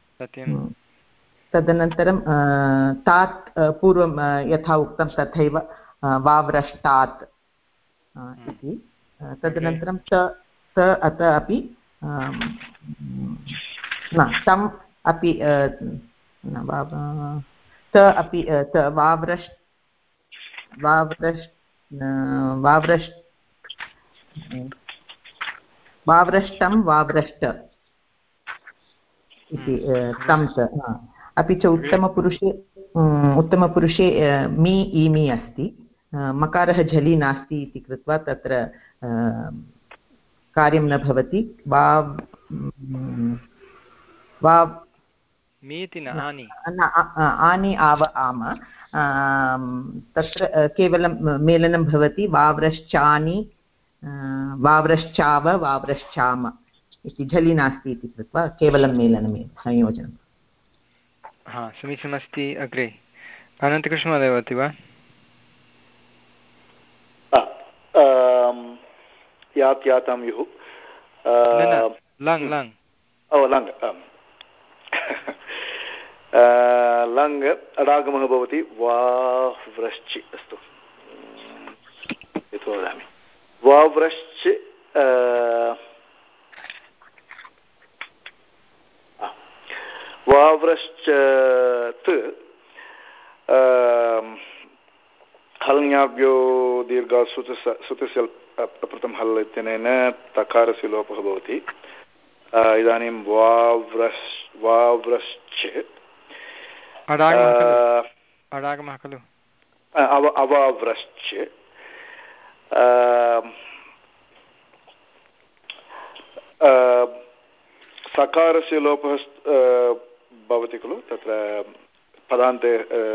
तदनन्तरं तात् पूर्वं यथा उक्तं तथैव वाव्रष्टात् इति तदनन्तरं त त अत अपि न तम् अपि त अपि त वाव्रश् वाव्रश् वाव्रश् वाव्रष्टं वाव्रष्ट इति तं च अपि च उत्तमपुरुषे उत्तमपुरुषे मी ईमि अस्ति मकारः झलि नास्ति इति कृत्वा तत्र कार्यं न भवति वाव् वाव् मीति न आनि आनि आव आम तत्र केवलं मेलनं भवति वाव्रश्चानि वाव्रश्चाव वाव्रश्चाम इति झलि नास्ति इति कृत्वा केवलं मेलनमेव संयोजनं हा समीचीनमस्ति अग्रे अनन्तकृष्णमहोदय वदति वा यात् यातां युः लङ् लङ् ओ लङ् लङ् अडागमः भवति वाव्रश्चि अस्तु यतो वदामि वाव्रश्च वाव्रश्च हल्ङ्याभ्यो दीर्घात् सुतस्य प्रथम हल् इत्यनेन तकारस्य लोपः भवति इदानीं वाव्रश् वाव्रश्च अडागमः खलु अवाव्रश्च सकारस्य लोपः भवति खलु तत्र पदान्ते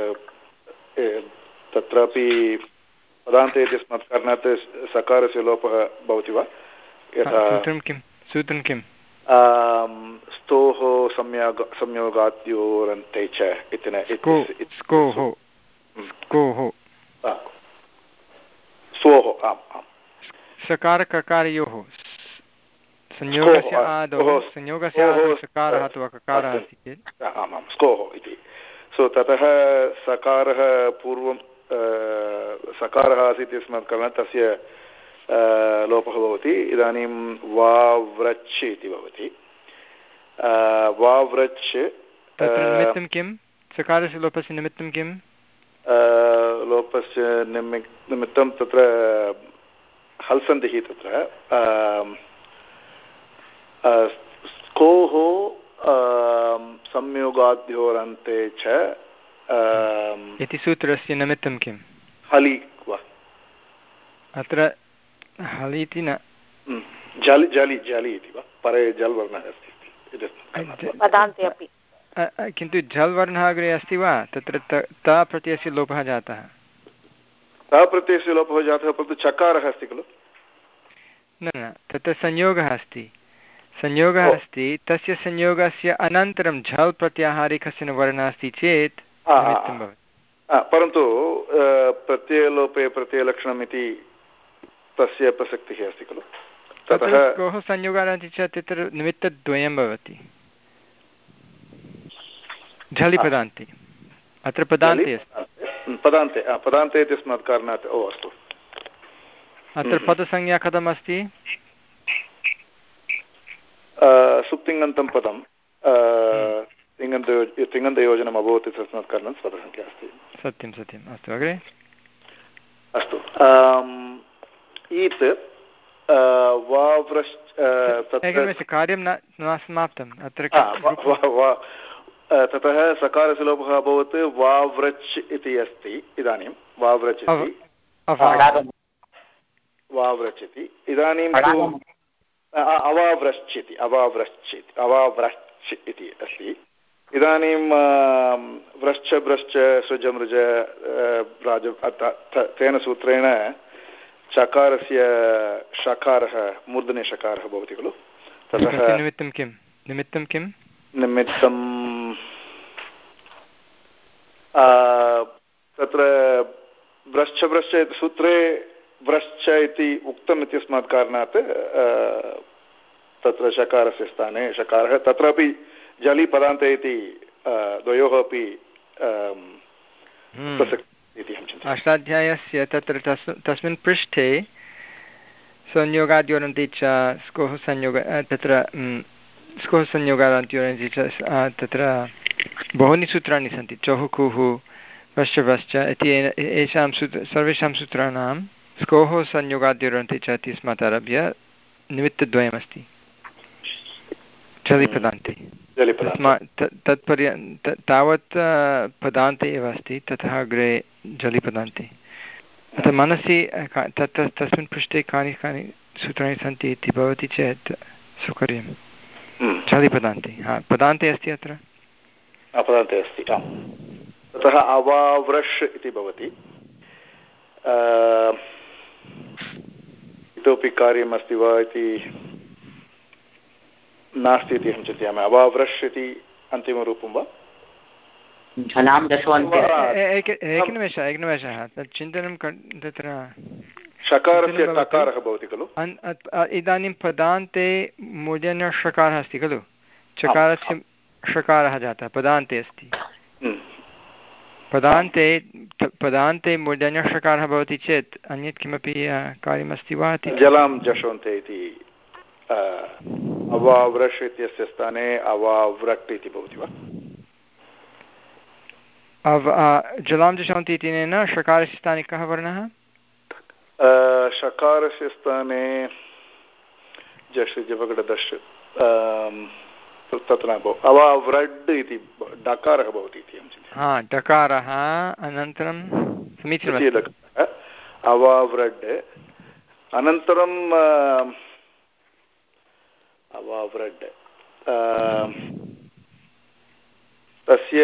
तत्रापि पदान्ते इत्यस्मात् कारणात् सकारस्य लोपः भवति वा यथा सूत्रं किं सूत्रं किं स्तोः संयोग संयोगाद्योरन्ते च इति स्कोः स्कोः स्वोः आम् आम् सकारककारयोः संयोगस्य आदौ संयोगस्य आदौ सकारः अथवा ककारः अस्ति चेत् आमां स्कोः इति सो ततः सकारः पूर्वं सकारः आसीत् यस्मात् कारणात् तस्य लोपः भवति इदानीं वाव्रच् इति भवति वाव्रच् तत्र निमित्तं किं सकारस्य लोपस्य निमित्तं किं लोपस्य निमि निमित्तं तत्र हल्सन्धिः तत्र स्कोः संयोगाद्योरन्ते च इति सूत्रस्य निमित्तं किं हलि वा अत्र हलि इति न जलि जलि जलि इति वा परे जल् वर्णः अस्ति किन्तु झल् वर्णः अग्रे अस्ति वा तत्र त प्रत्ययस्य लोपः जातः त प्रत्ययस्य लोपः जातः परन्तु चकारः अस्ति खलु न न तत्र संयोगः अस्ति संयोगः अस्ति तस्य संयोगस्य अनन्तरं झल् प्रत्याहारे कश्चन वर्णः अस्ति चेत् निमित्तं भवति परन्तु प्रत्ययलोपे प्रत्ययलक्षणम् इति तस्य प्रसक्तिः अस्ति खलु ततः कोः संयोगः अस्ति चेत् तत्र निमित्तद्वयं भवति झलि पदान्ते अत्र पदान्ते अस्ति पदान्ते पदान्ते इत्यस्मात् कारणात् ओ अस्तु अत्र पदसंज्ञा कथमस्ति? सुप्तिङन्तं पदं तिङन्तयोजनम् अभवत् तस्मात् कारणात् पदसंख्या अस्ति। सत्यं सत्यम्। अस्तु अग्रे। अस्तु ईत् वाव्रश्च कार्यं न समाप्तम् अत्र। ततः सकारस्य लोपः अभवत् वाव्रच् इति अस्ति। इदानीं वाव्रच् इति वाव्रच् इति इदानीं तु अवाव्रश्च इति अवाव्रश्च इति अवाव्रश्च इति अस्ति। इदानीं व्रश्च भ्रश्च सृजमृज राज तेन सूत्रेण चकारस्य षकारः मूर्धन्यषकारः भवति खलु। ततः निमित्तं किं निमित्तं किं निमित्तं तत्र व्रश्च भ्रश्च सूत्रे व्रश्च इति उक्तम् इत्यस्मात् कारणात् तत्र षकारस्य स्थाने षकारः तत्रापि जलि पदान्ते इति द्वयोः अपि इति अहं चिन्तयामि। अष्टाध्यायस्य तत्र तस्मिन् पृष्ठे संयोगाद्योरन्ति च स्कोः संयोग तत्र स्कोः संयोगाद्योरन्ति च तत्र बहूनि सूत्राणि सन्ति। चहुः कुः वश्च वश्च इति येषां सूत्र सर्वेषां सूत्राणां स्कोः संयोगाद्योरन्ति च इत्यस्मात् आरभ्य निमित्तद्वयमस्ति जलिपदान्ते। तत्पर्यन्त तावत् पदान्ते एव अस्ति ततः अग्रे जलिपदान्ते। अतः मनसि तत्र तस्मिन् पृष्ठे कानि कानि सूत्राणि सन्ति इति भवति चेत् सौकर्यं। जलिपदान्ते हा पदान्ते अस्ति अत्र पदान्ते अस्ति। ततः अवाव्रश् इति भवति। इतोपि कार्यम् अस्ति वा इति नास्ति इति अहं चिन्तयामि। अवाव्रश् इति अन्तिमरूपं वा? एकनिमेषः एकनिमेषः तत् चिन्तनं तत्र षकारस्य टकारः भवति खलु। इदानीं पदान्ते मूर्धन्यषकारः अस्ति खलु। चकारस्य षकारः जातः पदान्ते अस्ति। पदान्ते पदान्ते मूर्धन्यषकारः भवति चेत् अन्यत् किमपि कार्यमस्ति वा इति। जलां जषन्ते इति अवाव्रश् इत्यस्य स्थाने अवाव्रट् इति भवति वा? जलां जषन्ति इत्यनेन षकारस्य स्थाने कः वर्णः? षकारस्य स्थाने जश् जवगडदश् तत्र न भवति। अवाव्रड् इति डकारः भवति इति अहं चिन्तयामि। हा डकारः अनन्तरं समीचीनम्। अवाव्रड् अनन्तरं अवाव्रड् तस्य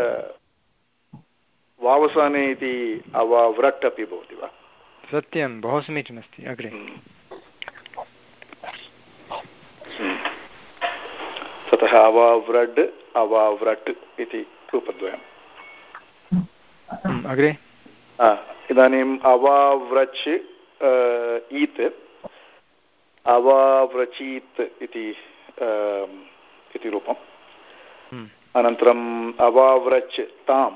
वावसाने इति अवाव्रट् अपि भवति वा? सत्यं बहु समीचीनमस्ति। अग्रे ततः अवाव्रड् अवाव्रट् इति रूपद्वयम्। अग्रे इदानीम् अवाव्रच् ईत् अवाव्रचीत् इति इति रूपम्। अनन्तरम् अवाव्रच् ताम्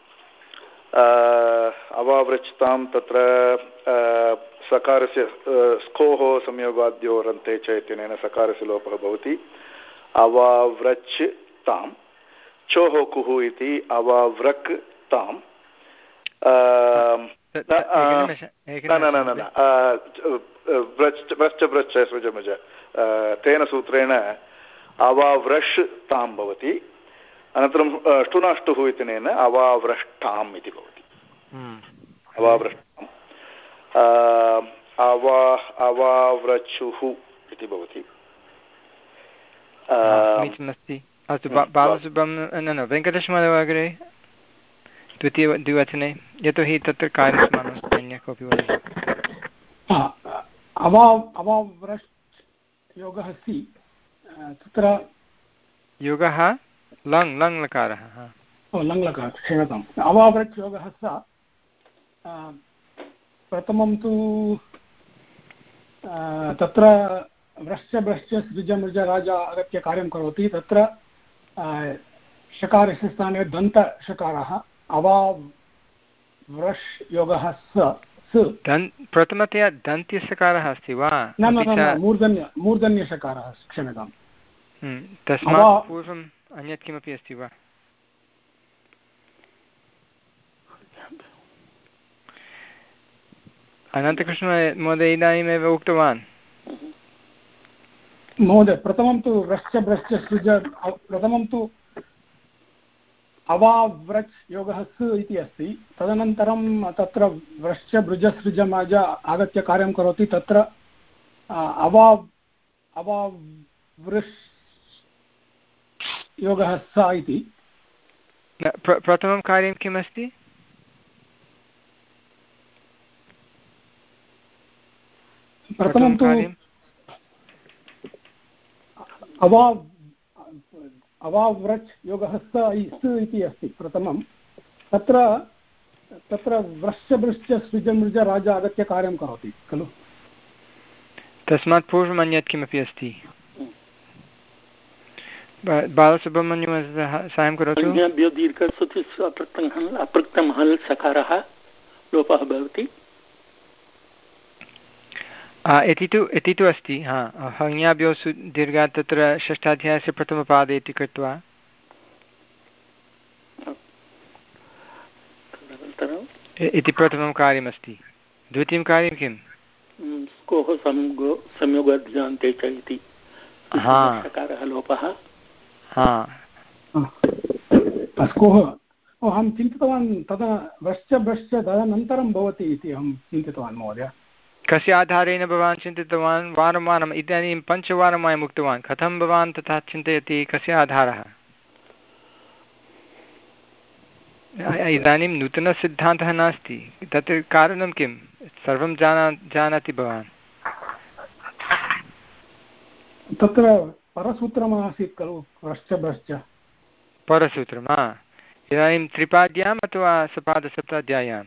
अवाव्रच् तां तत्र सकारस्य स्कोः संयोगाद्योरन्ते च इत्यनेन सकारस्य लोपः भवति। अवाव्रच् तां चोः कुः इति अवाव्रक् तां व्रश्च व्रश्च सृजमज तेन सूत्रेण अवाव्रश् तां भवति। अनन्तरं ष्टुनाष्टुः इत्यनेन अवाव्रष्टाम् इति भवति। अवाव्रष्टाम् अवा अवाव्रचुः इति भवति। समीचीनमस्ति। अस्तु बालसुब्रह्मण्यं न न वेङ्कटेशमहोदय अग्रे द्वितीय द्विवचने यतोहि तत्र कार्यं समानमस्ति अन्यः कोऽपि वदति। अवा अवाव्रश् योगः अस्ति तत्र योगः लङ् लङ् लकारः लङ् लकारः क्षम्यताम्। अवाव्रच् योगः स प्रथमं तु तत्र व्रश्च भ्रश्च सृज मृज राजा आगत्य कार्यं करोति। तत्र षकारस्य स्थाने दन्तषकारः अवाव्रश् योगः स प्रथमतया दन्त्यसकारः अस्ति वा? न न मूर्धन्य मूर्धन्यषकारः, क्षम्यताम्। तस्मात् पूर्वम् अन्यत् किमपि अस्ति वा? अनन्तकृष्ण महोदय इदानीमेव उक्तवान् महोदय। प्रथमं तु रश्च भ्रश्च सृज, प्रथमं तु अवाव्रच् योगः स इति अस्ति। तदनन्तरं तत्र व्रश्च भृजसृजमज आगत्य कार्यं करोति, तत्र अवा अवावृश् योगः स इति। प्रथमं कार्यं किमस्ति? प्रथमं तु अवा अवाव्रच् योगः स इति अस्ति प्रथमं। तत्र तत्र व्रश्च भृश्च सृजमृज राज आगत्य कार्यं करोति खलु। तस्मात् पूर्वम् अन्यत् किमपि अस्ति? बालसुब्रह्मण्यं साहाय्यं करोतु। अपृक्तं हल् सकारः लोपः भवति इति तु इति तु अस्ति। हा, हङ्याभ्यो दीर्घात् तत्र षष्ठाध्यायस्य प्रथमपादे इति कृत्वा इति प्रथमं कार्यमस्ति। द्वितीयं कार्यं किम्? स्कोः संयोगाद्यान्ते च इति सकारः लोपः। हा, स्कोः अहं चिन्तितवान् तदा व्रश्च भ्रश्च तदनन्तरं भवति इति अहं चिन्तितवान् महोदय। कस्य आधारेण भवान् चिन्तितवान्? वारं वारम् इदानीं पञ्चवारं वयम् उक्तवान्। कथं भवान् तथा चिन्तयति? कस्य आधारः? इदानीं नूतनसिद्धान्तः नास्ति, तत् कारणं किं सर्वं जाना जानाति भवान्। तत्र परसूत्रमासीत् खलु व्रश्च भ्रश्च। परसूत्रं हा, इदानीं त्रिपाद्याम् अथवा सपादसप्ताध्याय्याम्?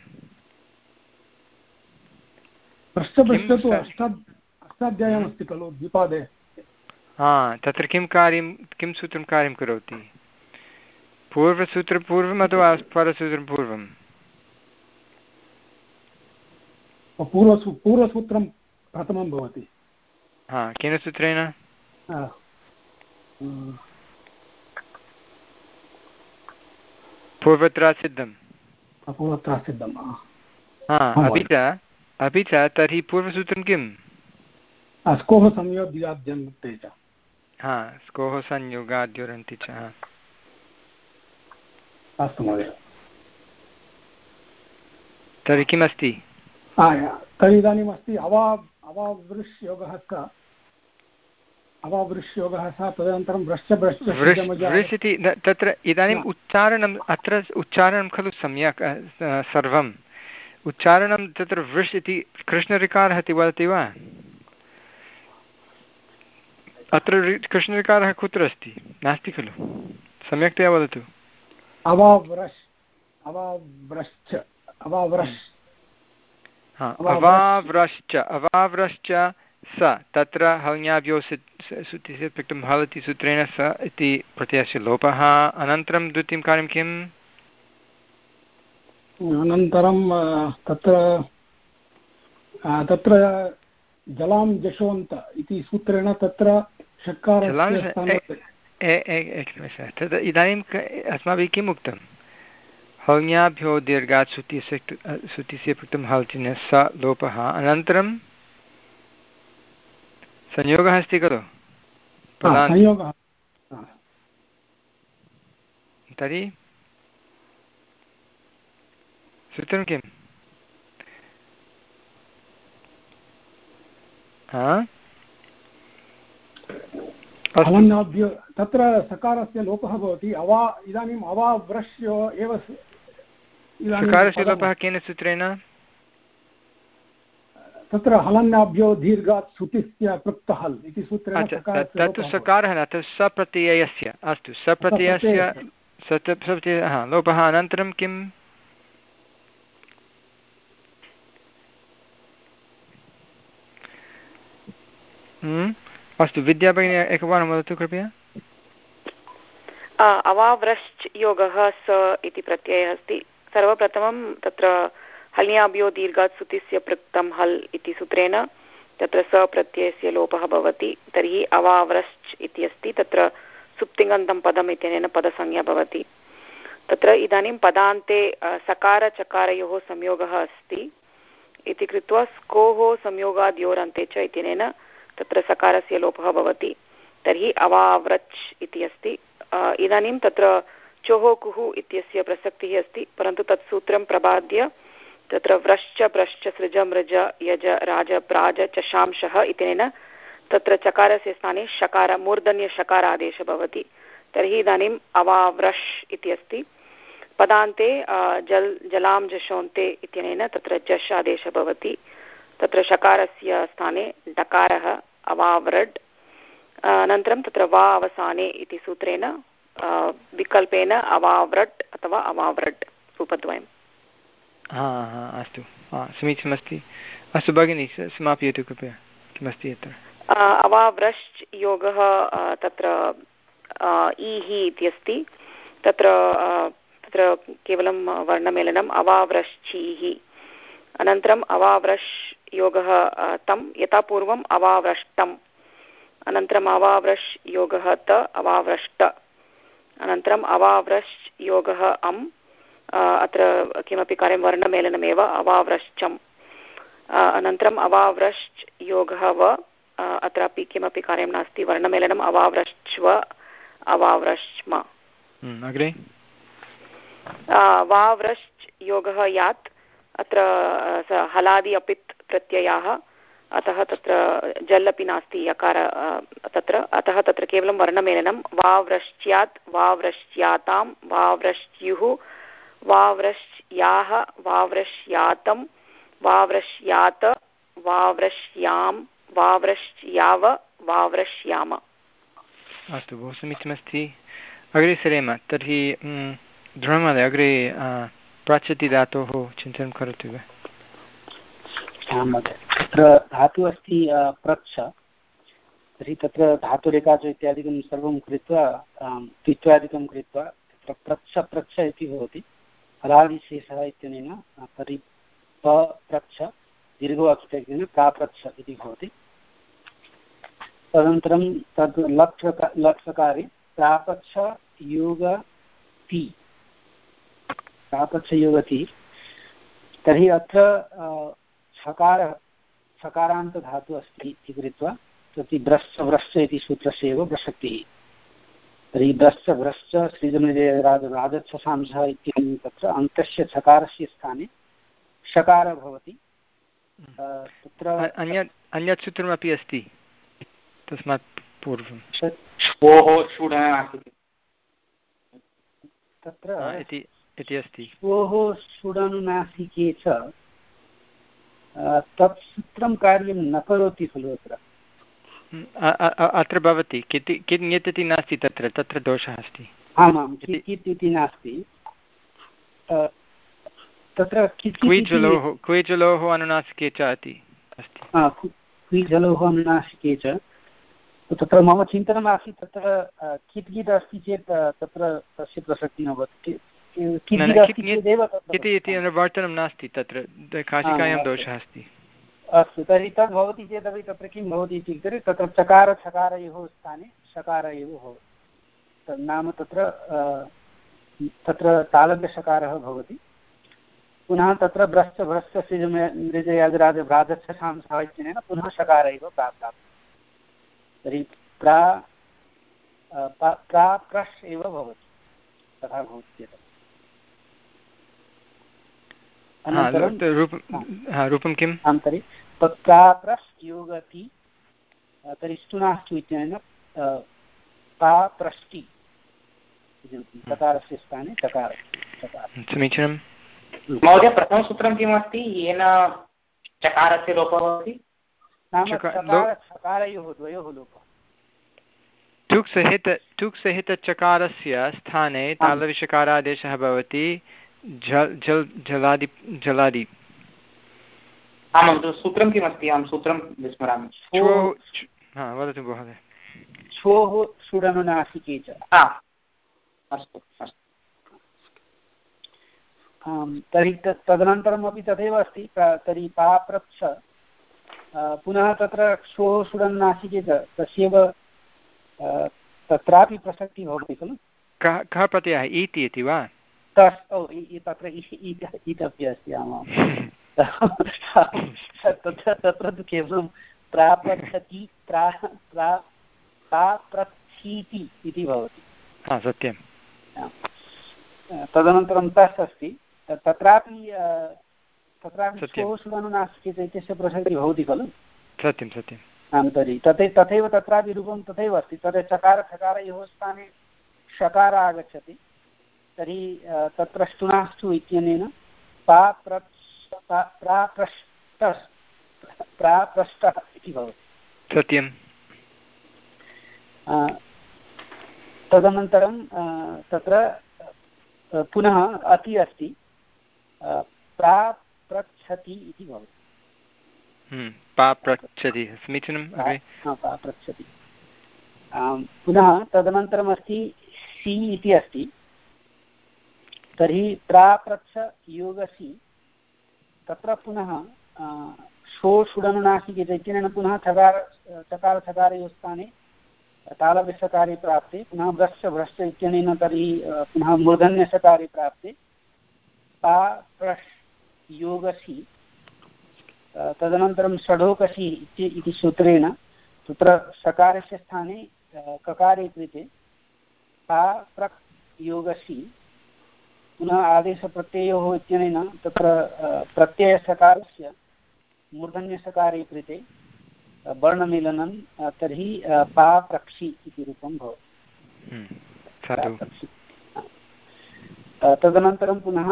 पृष्ठपृष्ठ तु अष्टाध्यायमस्ति खलु द्विपादे। हा, तत्र किं कार्यं, किं सूत्रं कार्यं करोति? पूर्वसूत्रपूर्वम् अथवा परसूत्रं पूर्वं? पूर्वसू पूर्वसूत्रं प्रथमं भवति। हा, केन सूत्रेण? पूर्वत्र सिद्धं। पूर्वत्र सिद्धं। हा, अपि च अपि च तर्हि पूर्वसूत्रं किम्? स्कोः संयोगाद्यन्ते च। हा, स्कोः संयोगाद्योरन्ति च। अस्तु महोदय। तर्हि किमस्ति? तर्हि इदानीम् अस्ति अवा अवावृष् योगः स अवावृष् योगः स तदनन्तरं व्रश्च भ्रश्च वृष् इति तत्र इदानीम् उच्चारणम् अत्र उच्चारणं खलु सम्यक् सर्वम् उच्चारणं तत्र वृष् इति कृष्णऋकारः इति वदति वा? अत्र कृष्णऋकारः कुत्र अस्ति? नास्ति खलु, सम्यक्तया वदतु। अवाव्रश् अवाव्रश्च अवाव्रश् अवाव्रश्च अवाव्रश्च स, तत्र हल्याभ्यो सुतिः प्रक्तं हलति सूत्रेण स इति प्रत्ययस्य लोपः। अनन्तरं द्वितीयं कार्यं किम्? अनन्तरं तत्र तत्र जलां जशोन्त इति सूत्रेण तत्र षकारस्य तद् इदानीम् अस्माभिः किम् उक्तं? हल्याभ्यो दीर्घात् सुतिस्य सुतिस्य प्रक्तं हल्तिन स लोपः। अनन्तरं संयोगः अस्ति खलु संयोगः। तर्हि सूत्रं किम्? हलन्नाभ्यो तत्र सकारस्य लोपः भवति। अवा इदानीम् अवाव्रश्य एव सकारस्य लोपः केन सूत्रेण? तत्र हलन्नाभ्यो दीर्घात् सुतिस्य पृक्तहल् इति सूत्रेण तत्तु सकारः न, तत् सप्रत्ययस्य। अस्तु, सप्रत्ययस्य सप्रत्ययः लोपः। अनन्तरं किम्? अस्तु, विद्या भगिनी एकवारं वदतु कृपया। अवाव्रश्च योगः स इति प्रत्ययः अस्ति। सर्वप्रथमं तत्र हल्याभ्यो दीर्घात् सुतिस्य पृक्तं हल् इति सूत्रेण तत्र सप्रत्ययस्य लोपः भवति तर्हि अवाव्रश्च इति अस्ति तत्र सुप्तिङन्तं पदम् इत्यनेन पदसंज्ञा भवति तत्र इदानीं पदान्ते सकारचकारयोः संयोगः अस्ति इति कृत्वा स्कोः संयोगाद् योरन्ते च इत्यनेन तत्र सकारस्य लोपः भवति तर्हि अवाव्रच् इति अस्ति इदानीं तत्र चोः कुः इत्यस्य प्रसक्तिः अस्ति परन्तु तत् सूत्रं प्रबाद्य तत्र व्रश्च भ्रश्च सृज मृज यज राज प्राज चशांशः इत्यनेन तत्र चकारस्य स्थाने शकार मूर्धन्यशकारादेशः भवति तर्हि इदानीम् अवाव्रश् इति अस्ति पदान्ते जल् जलां जशोन्ते इत्यनेन तत्र जश् आदेशः भवति तत्र शकारस्य स्थाने डकारः अवाव्रड् अनन्तरं तत्र वा अवसाने इति सूत्रेण विकल्पेन अवाव्रट् अथवा अवाव्रड् रूपद्वयम् हा हा अस्तु समीचीनमस्ति अस्तु भगिनि समापयतु कृपया किमस्ति अत्र अवाव्रश्च योगः तत्र ईः इति अस्ति तत्र तत्र केवलं वर्णमेलनम् अवाव्रश्चीः अनन्तरम् अवाव्रश् योगः तं यथा पूर्वम् अवाव्रष्टम् अनन्तरम् अवाव्रश् योगः त अवाव्रष्ट अनन्तरम् अवाव्रश् योगः अम् अत्र किमपि कार्यं वर्णमेलनमेव अवाव्रश्चम् अनन्तरम् अवाव्रश्च योगः व अत्रापि किमपि कार्यं नास्ति वर्णमेलनम् अवाव्रश्च्व अवाव्रश्च्म अग्रे वाव्रश्च योगः यात् अत्र हलादि अपित् प्रत्ययाः अतः तत्र जल् अपि नास्ति यकार तत्र अतः तत्र केवलं वर्णमेलनं वाव्रश्च्यात् वाव्रश्यातां वाव्रश्युः वाव्रश्याः वाव्रश्यातं वाव्रश्यात वाव्रश्यां वाव्रश्याव वाव्रश्याम अस्तु बहु समीचीनमस्ति अग्रे सरेम तर्हि ध्रुवमहोदय अग्रे प्राच्यति धातोः चिन्तनं करोतु वा तत्र धातुः अस्ति प्रच्छ तर्हि तत्र धातुरेकाच इत्यादिकं सर्वं कृत्वा त्वित्वादिकं कृत्वा तत्र प्रच्छ प्रच्छ इति भवति हलादिशेषः इत्यनेन तर्हि प प्रच्छ दीर्घो अक्षरेण प्राप्रच्छ इति भवति तदनन्तरं तद् लक् लक्सकारे प्रापच्छ योगति प्रापच्छ योगति तर्हि अत्र छकार छकारान्तधातुः अस्ति इति कृत्वा तर्हि ब्रश्च व्रश्च इति सूत्रस्य एव प्रसक्तिः तर्हि ब्रश्च भ्रश्च सृजनिजय राज राजच्छशांशः इत्यनेन तत्र अन्तस्य छकारस्य स्थाने शकारः भवति तत्र अन्यत् अन्यत् सूत्रमपि अस्ति तस्मात् पूर्वं तत्र इति अस्ति श्वोः सुडनुनासिके च तत् सूत्रं कार्यं न करोति खलु अत्र अत्र भवति किति किञ्चित् इति नास्ति तत्र तत्र दोषः अस्ति आमां कित् इति नास्ति तत्र क्विजलोः क्विजलोः अनुनासिके च इति अस्ति क्विजलोः अनुनासिके च तत्र मम चिन्तनम् आसीत् तत्र कित् कित् अस्ति चेत् तत्र तस्य प्रसक्तिः न भवति किति इति अनुवर्तनं नास्ति तत्र काशिकायां दोषः अस्ति अस्तु तर्हि तद् भवति चेदपि तत्र किं भवति इत्युक्ते तत्र चकार छकारयोः स्थाने शकार एव भवति तद् नाम तत्र तत्र तालव्यशकारः भवति पुनः तत्र भ्रश्च भ्रश्च सृजमृजयाजराजभ्राजच्छशांसः इत्यनेन पुनः शकार एव प्राप्तः तर्हि प्रा प्राप्रश् एव भवति तथा भवति चेत् रूपं किम् आं तर्हि प्राप्रश् योगति तर्हि स्तुनास्तु इत्यनेन प्राप्रष्टि चकारस्य स्थाने चकार समीचीनं महोदय प्रथमसूत्रं किमस्ति येन चकारस्य लोपः भवति नाम चकारयोः द्वयोः लोपः टुक् सहित टुक् सहितचकारस्य स्थाने तालविषकारादेशः भवति झल् झल् झलादि झलादि आमां सूत्रं किमस्ति अहं सूत्रं विस्मरामि वदतु महोदय श्वोः सुडनुनासिके च अस्तु अस्तु तर्हि तदनन्तरमपि तथैव अस्ति तर्हि पाप्रच्छ पुनः तत्र क्षोः सुडन्नासिके च तस्यैव तत्रापि प्रसक्तिः भवति खलु कः कः प्रत्ययः इति इति वा तस् ओ तत्र इत् अपि अस्ति आमां तत्र तत्र तु केवलं प्राप्रच्छति प्रा प्राप्रच्छीति इति भवति हा सत्यं तदनन्तरं तस् अस्ति तत्रापि तत्रापि क्षोः इत्यस्य प्रसक्तिः भवति खलु सत्यं सत्यम् आं तर्हि तथै तथैव तत्रापि रूपं तथैव अस्ति तत्र चकार चकारयोः स्थाने षकार आगच्छति तर्हि तत्र ष्टुनाष्टु इत्यनेन प्राप्रष्टः प्राप्रष्टः इति भवति सत्यं तदनन्तरं तत्र पुनः अति अस्ति प्राप्रच्छति इति भवति पाप्रच्छति समीचीनं पाप्रच्छति पुनः तदनन्तरमस्ति सि इति अस्ति तर्हि प्राप्रच्छ योगसि तत्र पुनः शोषुडनुनासिके इत्यनेन पुनः चकार चकार चकारयोः स्थाने तालव्यसकारे प्राप्ते पुनः भ्रश्च भ्रश्च इत्यनेन तर्हि पुनः मूर्धन्यसकारे प्राप्ते पाप्रश् योगसि तदनन्तरं षडोकसि इति सूत्रेण तत्र सकारस्य स्थाने ककारे कृते पाप्रक् योगसि पुनः आदेशप्रत्ययोः इत्यनेन तत्र प्रत्ययसकारस्य मूर्धन्यसकारे कृते वर्णमेलनं तर्हि पाप्रक्षि इति रूपं भवति तदनन्तरं पुनः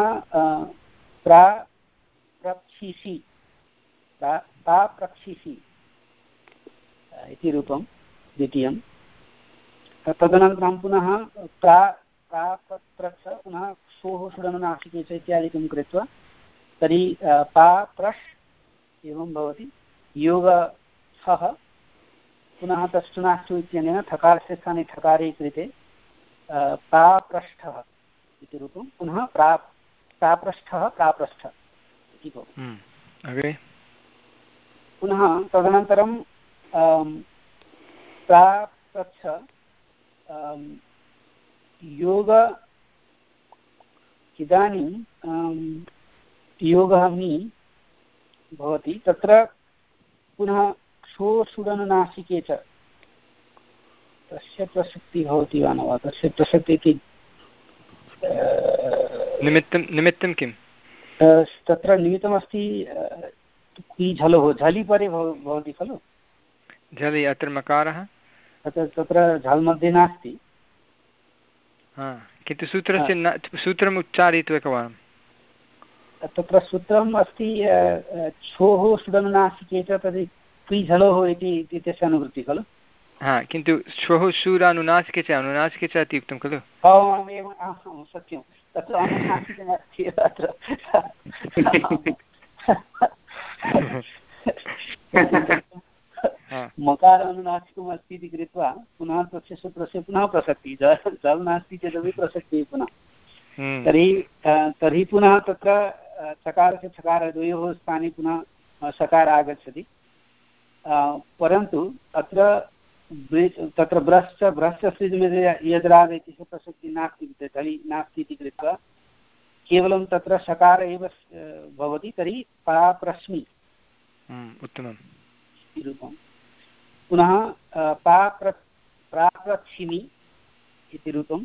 प्राप्रक्षिषि पाप्रक्षिषि इति रूपं द्वितीयं तदनन्तरं पुनः प्रा प्राप्रच्छ पुनः क्षोः सुडनुनासिके च इत्यादिकं कृत्वा तर्हि पाप्रश् एवं भवति योगः पुनः तष्टुनाष्टु इत्यनेन थकारस्य स्थाने थकारे कृते पाप्रष्ठः इति रूपं पुनः प्रा प्राप्रष्ठः प्राप्रष्ठ इति भवति पुनः तदनन्तरं प्राप्रच्छ योग इदानीं योगः मी भवति तत्र पुनः क्षोषुडनुनासिके च तस्य प्रसक्तिः भवति वा न वा तस्य प्रसक्तिः इति निमित्तं निमित्तं किं तत्र निमित्तमस्ति की झलो झलि परे भवति खलु झलि अत्र मकारः तत्र तत्र झल् मध्ये नास्ति हा किन्तु सूत्रस्य न सूत्रम् उच्चारयतु एकवारं तत्र सूत्रम् अस्ति क्षोः सुडनुनासिके च तर्हि क्वी झलोः इति तस्य अनुवृत्तिः खलु हा किन्तु श्वः शूरानुनासिके च अनुनासिके च इति उक्तं खलु एवं सत्यं तत्र अनुनासिके नास्ति अत्र मकार अनुनासिकम् अस्ति इति कृत्वा पुनः तस्य सूत्रस्य पुनः प्रसक्तिः जल् नास्ति चेदपि प्रसक्तिः पुनः तर्हि तर्हि पुनः तत्र चकारस्य चकारद्वयोः स्थाने पुनः सकार आगच्छति परन्तु अत्र तत्र भ्रश्च भ्रश्च यद्राग इति प्रसक्तिः नास्ति तर्हि नास्ति इति कृत्वा केवलं तत्र सकार एव भवति तर्हि पाप्रश्मि उत्तमं रूपं पुनः पाप्र प्राप्रच्छिमि इति रूपं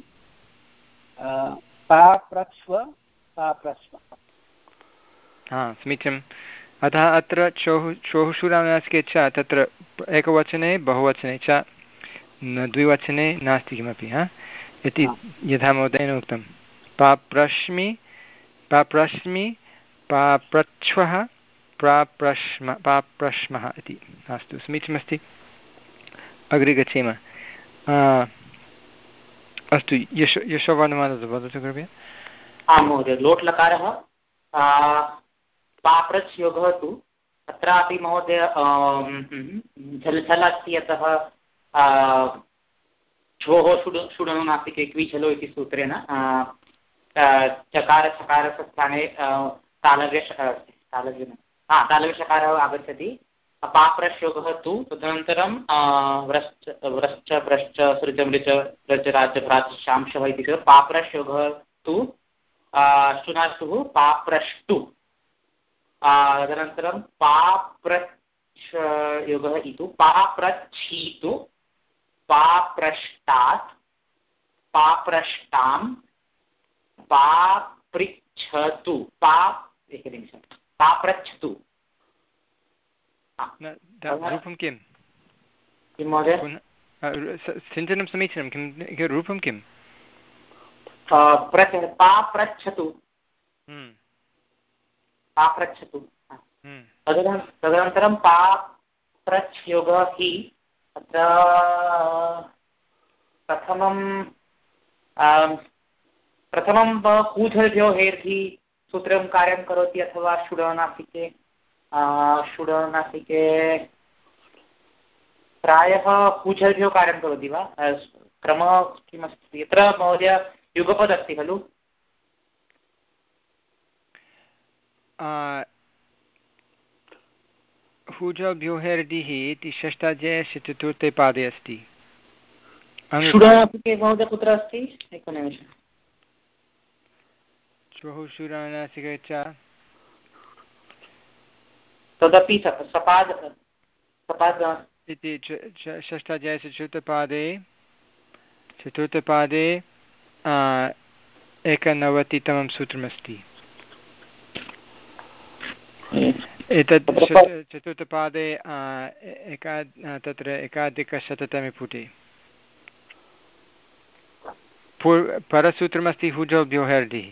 पाप्रक्ष्व पाप्रस्व हा समीचीनम् अतः अत्र चोः चोः शूरानुनासिके च तत्र एकवचने बहुवचने च द्विवचने नास्ति किमपि हा इति यथा महोदयेन उक्तं पाप्रश्मि पाप्रश्मि पाप्रच्छ्वः प्राप्रश्म पाप्रश्मः इति अस्तु समीचीनमस्ति अग्रे गच्छेम अस्तु यश यशोवर्णमहोदय वदतु कृपया आं महोदय लोट् लकारः पाप्रच् योगः तु तत्रापि महोदय झल् झल् अस्ति यतः झोः सुडनुनासिके क्विझलो इति सूत्रेण चकारचकारस्य स्थाने तालव्य तालव्य हा तालव्यषकारः आगच्छति पाप्रश्योगः तु तदनन्तरं व्रश्च व्रश्च व्रश्च सृज मृच रच राज भ्राच शांशः इति पाप्रश्योगः तु शुनास्तुः पाप्रष्टु तदनन्तरं पाप्रच्छ योगः इति पाप्रच्छीतु पाप्रष्टात् पाप्रष्टां पापृच्छतु पा एकनिमिषं पाप्रच्छतु रूपं किं किं महोदय सिञ्चनं समीचीनं किं रूपं किं पाप्रच्छतु पाप्रच्छतु तदनन्तरं पाप्रच्छ योगः हि अत्र प्रथमं प्रथमं कूझभ्यो हेर्धि सूत्रं कार्यं करोति अथवा षुडनासिके षुडनासिके प्रायः कूझभ्यो कार्यं करोति वा क्रमः किमस्ति यत्र महोदय युगपद् अस्ति खलु हुजभ्यो हेर्दिः इति षष्ठाध्यायस्य चतुर्थे पादे अस्ति षुडनासिके महोदय कुत्र अस्ति एकनिमिषम् श्वः षुडनासिके च तदपि सपाद सपाद इति षष्ठाध्यायस्य चतुर्थपादे चतुर्थपादे एकनवतितमं सूत्रमस्ति एतत् चतुर्थपादे एका तत्र एकाधिकशततमे पुटे पूर्व परसूत्रमस्ति हुजोभ्यो हेर्दिः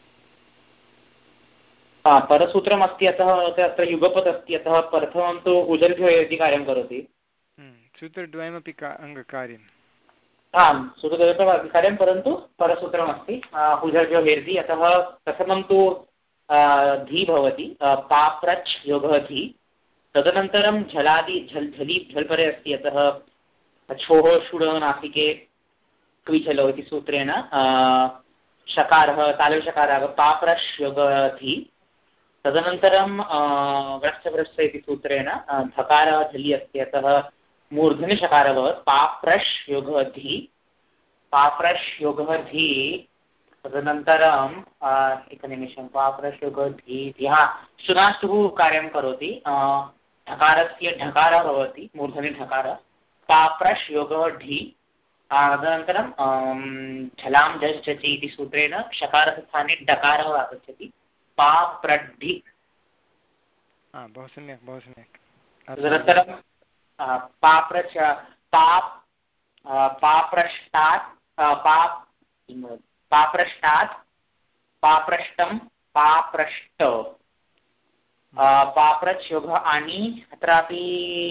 परसूत्रमस्ति अतः अत्र युगपत् अस्ति अतः प्रथमं तु हुजभ्यो हेर्दि कार्यं करोति सूत्रद्वयमपि अङ्गकार्यम् आम् सूत्रद्वयमपि कार्यं परन्तु परसूत्रमस्ति हुजभ्यो हेर्दि अतः प्रथमं तु धी भवति पाप्रच्छ योगः धी तदनन्तरं झलादि झल् झलि झल्परे अस्ति अतः छोः षुडः नासिके क्विझलो इति सूत्रेण शकारः तालव्यषकारः पाप्रश् योगः धी तदनन्तरं व्रश्च व्रश्च इति सूत्रेण धकारः झलि अस्ति अतः मूर्धन्यषकारः भवति पाप्रश् योगः धी पाप्रश् योगः धी तदनन्तरं एकनिमिषं पाप्रश् योगः धी हा शुनास्तुः कार्यं करोति ढकारस्य ढकारः भवति मूर्धन्यढकारः पाप्रश् योगः ढि तदनन्तरं झलां झचि इति सूत्रेण शकारस्य स्थाने डकारः आगच्छति पाप्रड्ढि बहु सम्यक् बहु सम्यक् तदनन्तरं पाप्रच्छ पाप् पाप्रष्टात् पाप् पाप्रष्टात् पाप्रष्टं पाप्रष्ट पाप्रच्छ योगः आनि अत्रापि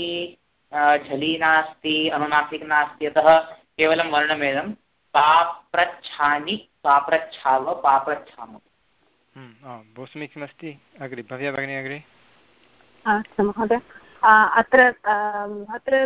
झलि नास्ति अनुनासिक नास्ति अतः केवलं वर्णमेदं पाप्रच्छानि पाप्रच्छाव पाप्रच्छाम बहु समीचीनमस्ति अग्रे भव्या भगिनी अग्रे अस्तु महोदय अत्र अत्र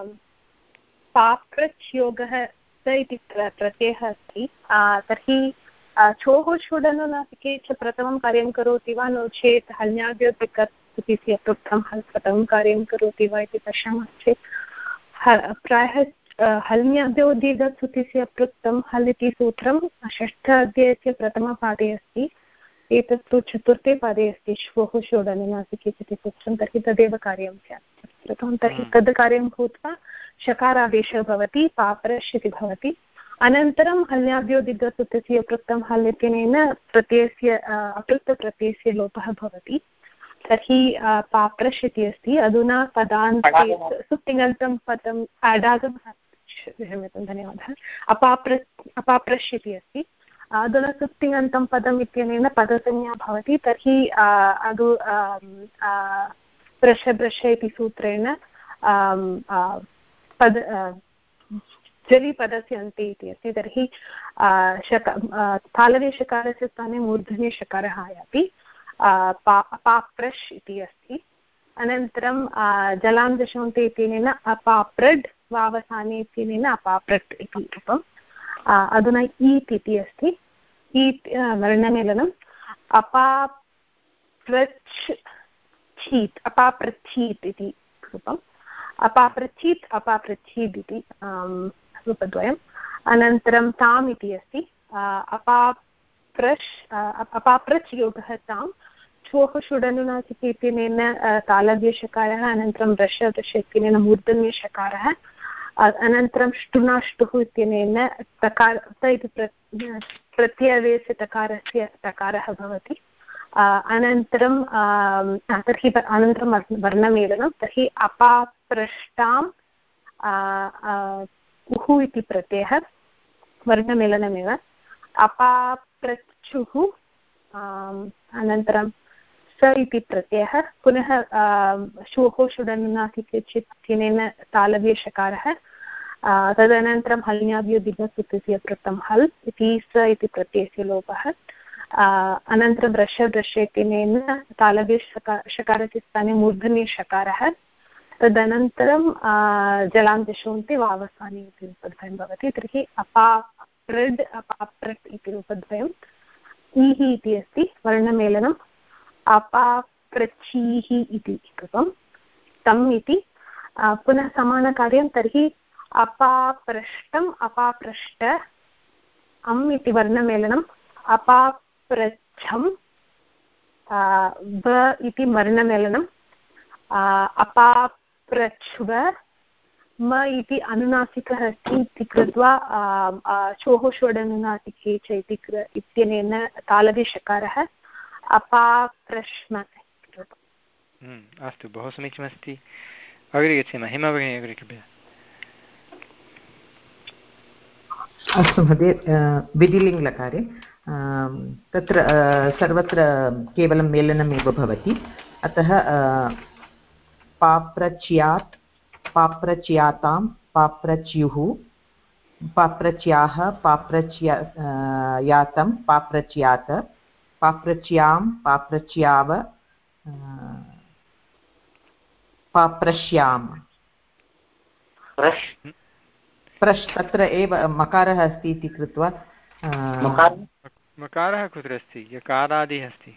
पाप्रच्छ योगः स इति प्रत्ययः अस्ति तर्हि छोः षुडनुनासिके च प्रथमं कार्यं करोति वा नो चेत् हल्याभ्यो तिकत् इति पृक्तं हल् प्रथमं कार्यं करोति वा इति पश्यामः चेत् प्रायः हल्याभ्यो दीर्घत् सुतिस्य पृक्तं हल् इति सूत्रं षष्ठाध्यायस्य प्रथमपादे अस्ति एतत् तु चतुर्थे पादे अस्ति श्वः षोडनुनासिके इति सूत्रं तर्हि तदेव कार्यं स्यात् प्रथमं तर्हि तद् कार्यं भूत्वा शकारादेशः भवति पाप्रश् इति भवति अनन्तरं हल्याभ्यो दीर्घसुतस्य पृक्तं हल् इत्यनेन प्रत्ययस्य अपृक्तप्रत्ययस्य लोपः भवति तर्हि पाप्रश् इति अस्ति अधुना पदान्ते सुप्तिङन्तं पदम् अडागमः क्षम्यतां धन्यवादः अपाप्र अपाप्रश् इति अस्ति अधुना सुप्तिङन्तं पदम् इत्यनेन पदसंज्ञा भवति तर्हि अदु ब्रश ब्रश इति सूत्रेण पद जलिपदस्य अन्ते इति अस्ति तर्हि शक तालव्यषकारस्य स्थाने मूर्धन्यषकारः आयाति पा पाप्रश् इति अस्ति अनन्तरं जलां दशन्ते इत्यनेन अपाप्रड् वावसाने इत्यनेन अपाप्रट् इति रूपम् अधुना ईत् इति अस्ति वर्णमेलनम् अपाप्रच्छीत् अपाप्रच्छीत् इति रूपम् अपाप्रच्छीत् अपाप्रच्छीत् इति रूपद्वयम् अनन्तरं ताम् इति अस्ति अपाप्रश् अपाप्रच् योगः ताम् श्वोः षुडनुनासिक इत्यनेन तालव्यषकारः अनन्तरं रश् दश इत्यनेन मूर्धन्यषकारः अनन्तरं ष्टुनाष्टुः इत्यनेन तकार त इति प्रत्ययवेस्य तकारस्य तकारः भवति अनन्तरं तर्हि अनन्तरं वर्णमेलनं तर्हि अपाप्रष्टाम् उः इति प्रत्ययः वर्णमेलनमेव अपाप्रच्छुः अनन्तरं स इति प्रत्ययः पुनः श्वोः षुडनुनासिक इत्यनेन तालव्यषकारः तदनन्तरं हल्न्याभ्यो दिग्नसुतस्य कृतं हल् इति स इति प्रत्ययस्य लोपः अनन्तरं रश दश इत्यनेन तालव्यषकारस्य स्थाने मूर्धन्यषकारः तदनन्तरं जलान्तशोन्ते वावसाने इति रूपद्वयं भवति तर्हि अपाप्रड् अपाप्रट् इति रूपद्वयम् ईः इति अस्ति वर्णमेलनम् अपाप्रच्छीः इति कृतं तम् इति पुनः समानकार्यं तर्हि अपाप्रष्टम् अपाप्रष्ट अम् इति वर्णमेलनम् अपाप्रच्छम् ब इति वर्णमेलनम् अपाप्रच्छ्व म इति अनुनासिकः अस्ति इति कृत्वा श्वोः षोडनुनासिके च इति इत्यनेन तालव्यषकारः अपाप्रश्म अस्तु बहु समीचीनमस्ति अग्रे गच्छामः हेमा भगिनी अग्रे कृपया अस्तु महोदय विधिलिङ्गलकारे तत्र सर्वत्र केवलं मेलनमेव भवति अतः पाप्रच्यात् पाप्रच्यातां पाप्रच्युः पाप्रच्याः पाप्रच्या यातं पाप्रच्यात पाप्रच्यां पाप्रच्याव पाप्रश्याम प्रश् तत्र एव मकारः अस्ति इति कृत्वा मकारः कुत्र अस्ति यकारादिः अस्ति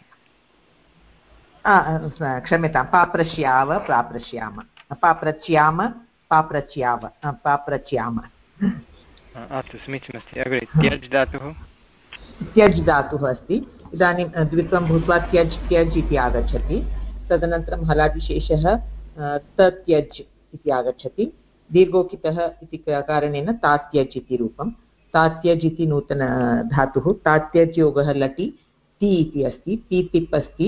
क्षम्यतां पाप्रश्याव पाप्रश्याम पाप्रच्याम पाप्रच्याव पाप्रच्याम अस्तु समीचीनमस्ति अग्रे त्यज् धातुः त्यज् धातुः अस्ति इदानीं द्वित्वं भूत्वा त्यज् त्यज् इति आगच्छति तदनन्तरं हलादिशेषः तत्यज् इति आगच्छति दीर्घोकितः इति कारणेन तात्यज् इति रूपं तात्यज् इति नूतन धातुः तात्यज् योगः लटि ति इति अस्ति ति तिप् अस्ति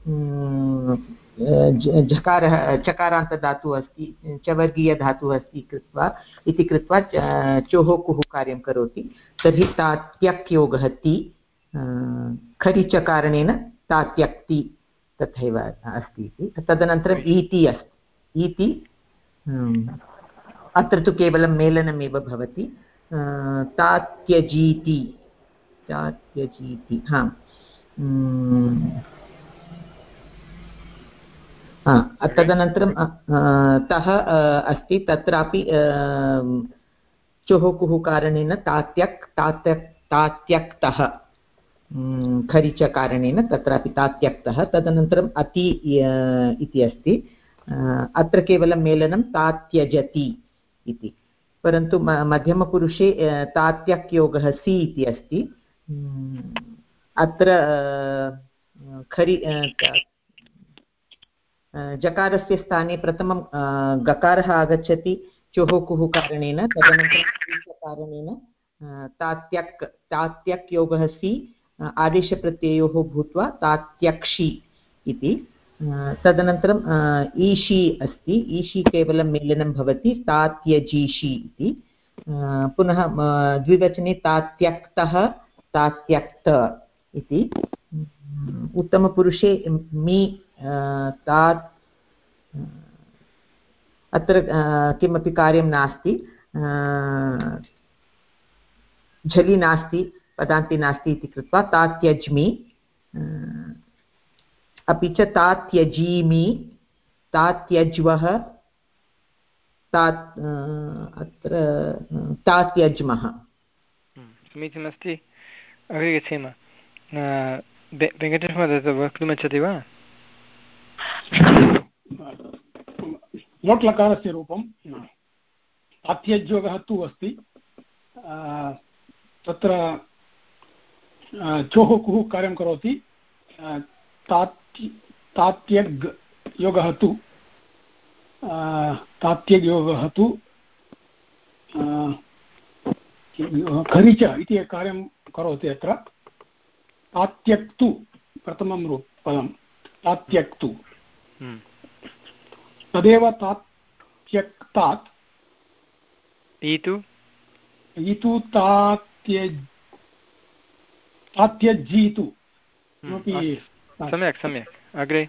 झकारः चकारान्तधातुः अस्ति चवर्गीयधातुः अस्ति कृत्वा इति कृत्वा चोः कुः कार्यं करोति तर्हि तात्यक् योगः ति खरिचकारणेन तात्यक्ति तथैव अस्ति इति तदनन्तरम् ईति अस्ति ईति अत्र तु केवलं मेलनमेव भवति तात्यजीति तात्यजीति हा तदनन्तरं तः अस्ति तत्रापि चोः कुः कारणेन तात्यक् तात्यक् तात्यक्तः खरिचकारणेन तत्रापि तात्यक्तः तदनन्तरम् अति इति अस्ति अत्र केवलं मेलनं तात्यजति इति परन्तु मध्यमपुरुषे तात्यक् योगः सि इति अस्ति अत्र खरि जकारस्य स्थाने प्रथमं गकारः आगच्छति चोः कुः कारणेन तदनन्तरं कारणेन तात्यक् तात्यक् योगः सि आदेशप्रत्ययोः भूत्वा तात्यक्षि इति तदनन्तरं ईशि अस्ति ईशि केवलं मेलनं भवति तात्यजीषि इति पुनः द्विवचने तात्यक्तः तात्यक्त इति उत्तमपुरुषे मि तात् अत्र किमपि कार्यं नास्ति झलि नास्ति पदान्ति नास्ति इति कृत्वा तात्यज्मि अपि च तात्यजीमि तात्यज्वः तात् अत्र तात्यज्मः समीचीनमस्ति अग्रे गच्छेम। वेङ्कटेशमहोदय वक्तुमिच्छति वा? लोट्लकारस्य रूपं अत्यज्योगः तु अस्ति। तत्र चोः कुः कार्यं करोति। तात्य तात्यग् योगः तु तात्यग्योगः तु खरिच इति कार्यं करोति। अत्र तात्यक्तु प्रथमं रूप पदं तात्यक्तु तदेव तात्यक्तात् ईतु ईतु तात्य तात्यजीतु किमपि सम्यक् सम्यक्। अग्रे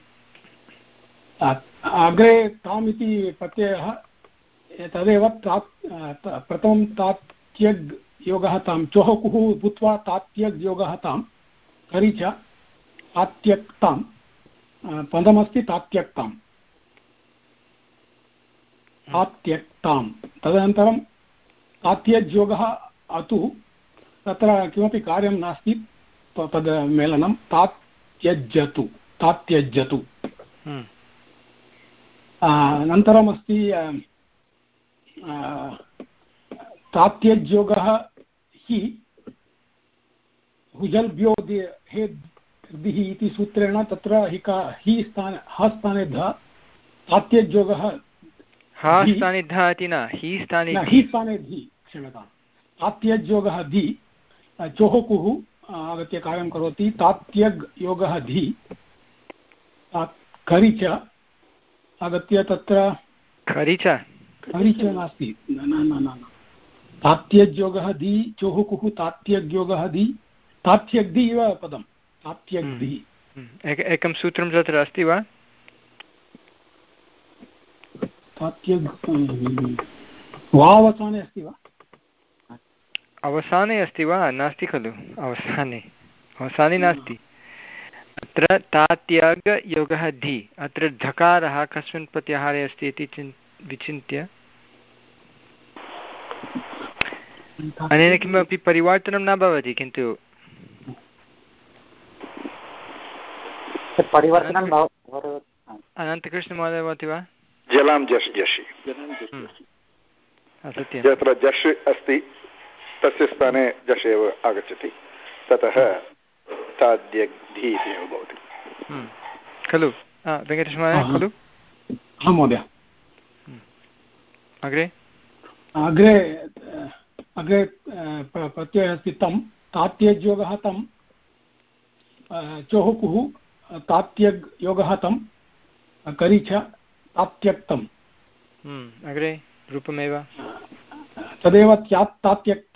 अग्रे ताम् इति प्रत्ययः तदेव तात् प्रथमं तात्यग् योगः तां चोः कुः भूत्वा तात्यग् योगः तां करि च तात्यक्तां पदमस्ति तात्यक्तां तात्यक्तां। तदनन्तरं तात्यज्योगः अतु तत्र किमपि कार्यं नास्ति पदमेलनं तात्यज्यतु तात्यज्यतु। अनन्तरमस्ति तात्यज्योगः हि हुजल्भ्यो हे दिः इति सूत्रेण तत्र हि का हि स्थाने ह स्थाने ध तात्यज्योगः हा स्थाने ध इति न हि स्थाने हि स्थाने धि क्षम्यतां तात्यज्योगः धि चोः कुः आगत्य कार्यं करोति। तात्यग् योगः धि करि च आगत्य तत्र खरि च खरि च नास्ति न न न तात्यज्योगः धि चोः कुः तात्यग्योगः धि तात्यग्धि इव पदं तात्यग्धि। एकं सूत्रं तत्र अस्ति वा? तात्यग् वावसाने अस्ति वा? अवसाने अस्ति वा? नास्ति खलु अवसाने अवसाने नास्ति। अत्र तात्यग् योगः धि अत्र धकारः कस्मिन् प्रत्याहारे अस्ति इति चिन् विचिन्त्य अनेन किमपि परिवर्तनं न भवति। किन्तु परिवर्तनं अनन्तकृष्णमहोदय भवति वा? जलां जश् जषि यत्र जश् अस्ति तस्य स्थाने जश् एव आगच्छति ततः ताद्यग्धि इति एव भवति खलु वेङ्कटेशमहोदय खलु? आं महोदय। अग्रे अग्रे अग्रे प्रत्ययः अस्ति तं तात्यज्योगः तं चोः कुः तात्यग् योगः तं करि च तात्यक्तम्। अग्रे रूपमेव तदेव त्यात् तात्यक्त।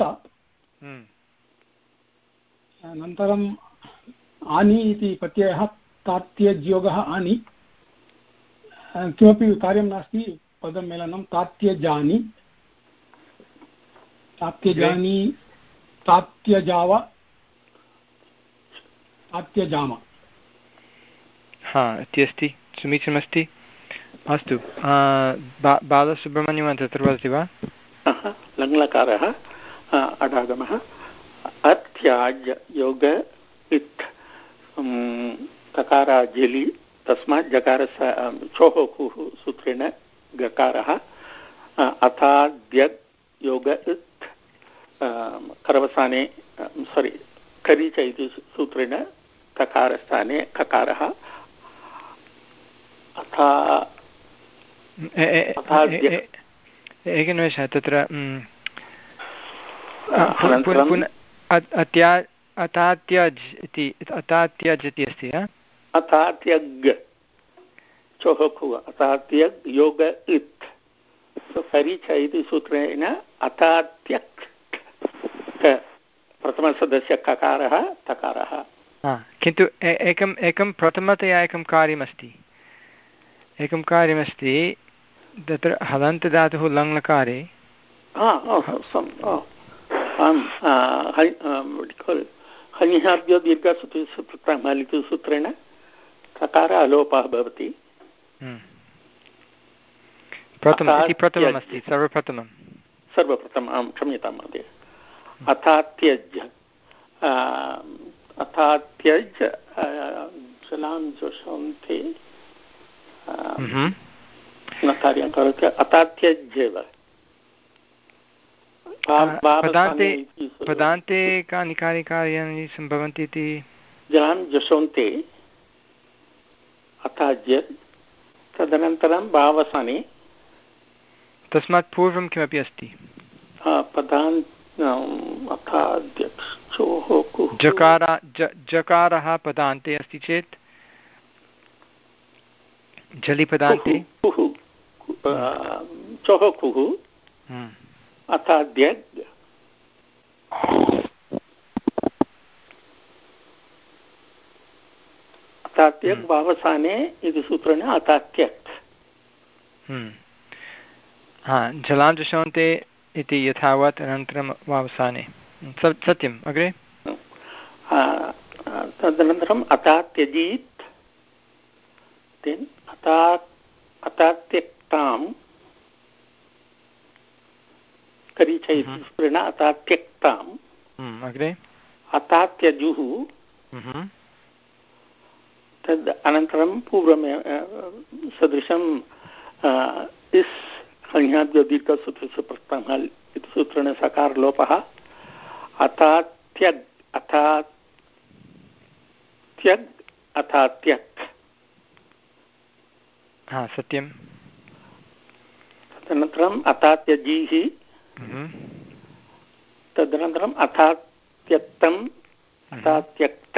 अनन्तरम् आनि इति प्रत्ययः तात्यज्योगः आनि किमपि कार्यं नास्ति पदं मेलनं तात्यजानि तात्यजानि तात्यजाव तात्यजाम। हा इति अस्ति समीचीनमस्ति। अस्तु बालसुब्रह्मण्यं तत्र वदति वा? लङ्लकारः अडागमः अत्याज्य योग इत् ककाराजलि तस्मात् जकारस्य चोः कुः सूत्रेण गकारः अथाद्यग् योग इत् करवसाने सोरि करिच इति सूत्रेण ककारस्थाने ककारः अथा एकनिमेषः तत्र अतात्यज् इति अतात्यज् इति अस्ति अतात्यग् चोः कुः अतात्यग् योग इत् करिच इति सूत्रेण अतात्यक् प्रथमसदस्य ककारः तकारः। किन्तु एकम् एकं प्रथमतया एकं कार्यमस्ति एकं कार्यमस्ति तत्र हलन्तदातुः लङ्लकारे हनिहाभ्यो दीर्घसूत्रेण ककार अलोपः भवति। प्रथमम् इति प्रथममस्ति सर्वप्रथमं सर्वप्रथमम् आं क्षम्यतां महोदय। अथात्यज्य अथात्यज जलां जोषन्ते न कार्यं करोति अथात्यज्येव पदान्ते पदान्ते कानि कानि कार्याणि सम्भवन्ति इति जलां जोषन्ते अथाज्य तदनन्तरं भावसाने तस्मात् पूर्वं किमपि अस्ति पदान् जकार जकारः पदान्ते अस्ति चेत् जलिपदान्ते चोः कुः अथाद्यग् अथात्यग् भावसाने इति सूत्रेण अथात्यक् हा जलां जोषन्ते इति यथावत् अनन्तरं वावसाने सत्यम् अग्रे तदनन्तरम् अथात्यजीत् देन् अथा अथात्यक्तां करीच इति सूत्रेण अथात्यक्ताम् अग्रे अथात्यजुः तद् अनन्तरं पूर्वमेव सदृशं इस् हल्याद्यदीर्घसूत्रस्य प्रथमः इति सूत्रेण सकारलोपः अथात्यग् अथात्यग् अथात्यक् हा सत्यं तदनन्तरम् अथात्यजीः तदनन्तरम् अथात्यक्तम् अथात्यक्त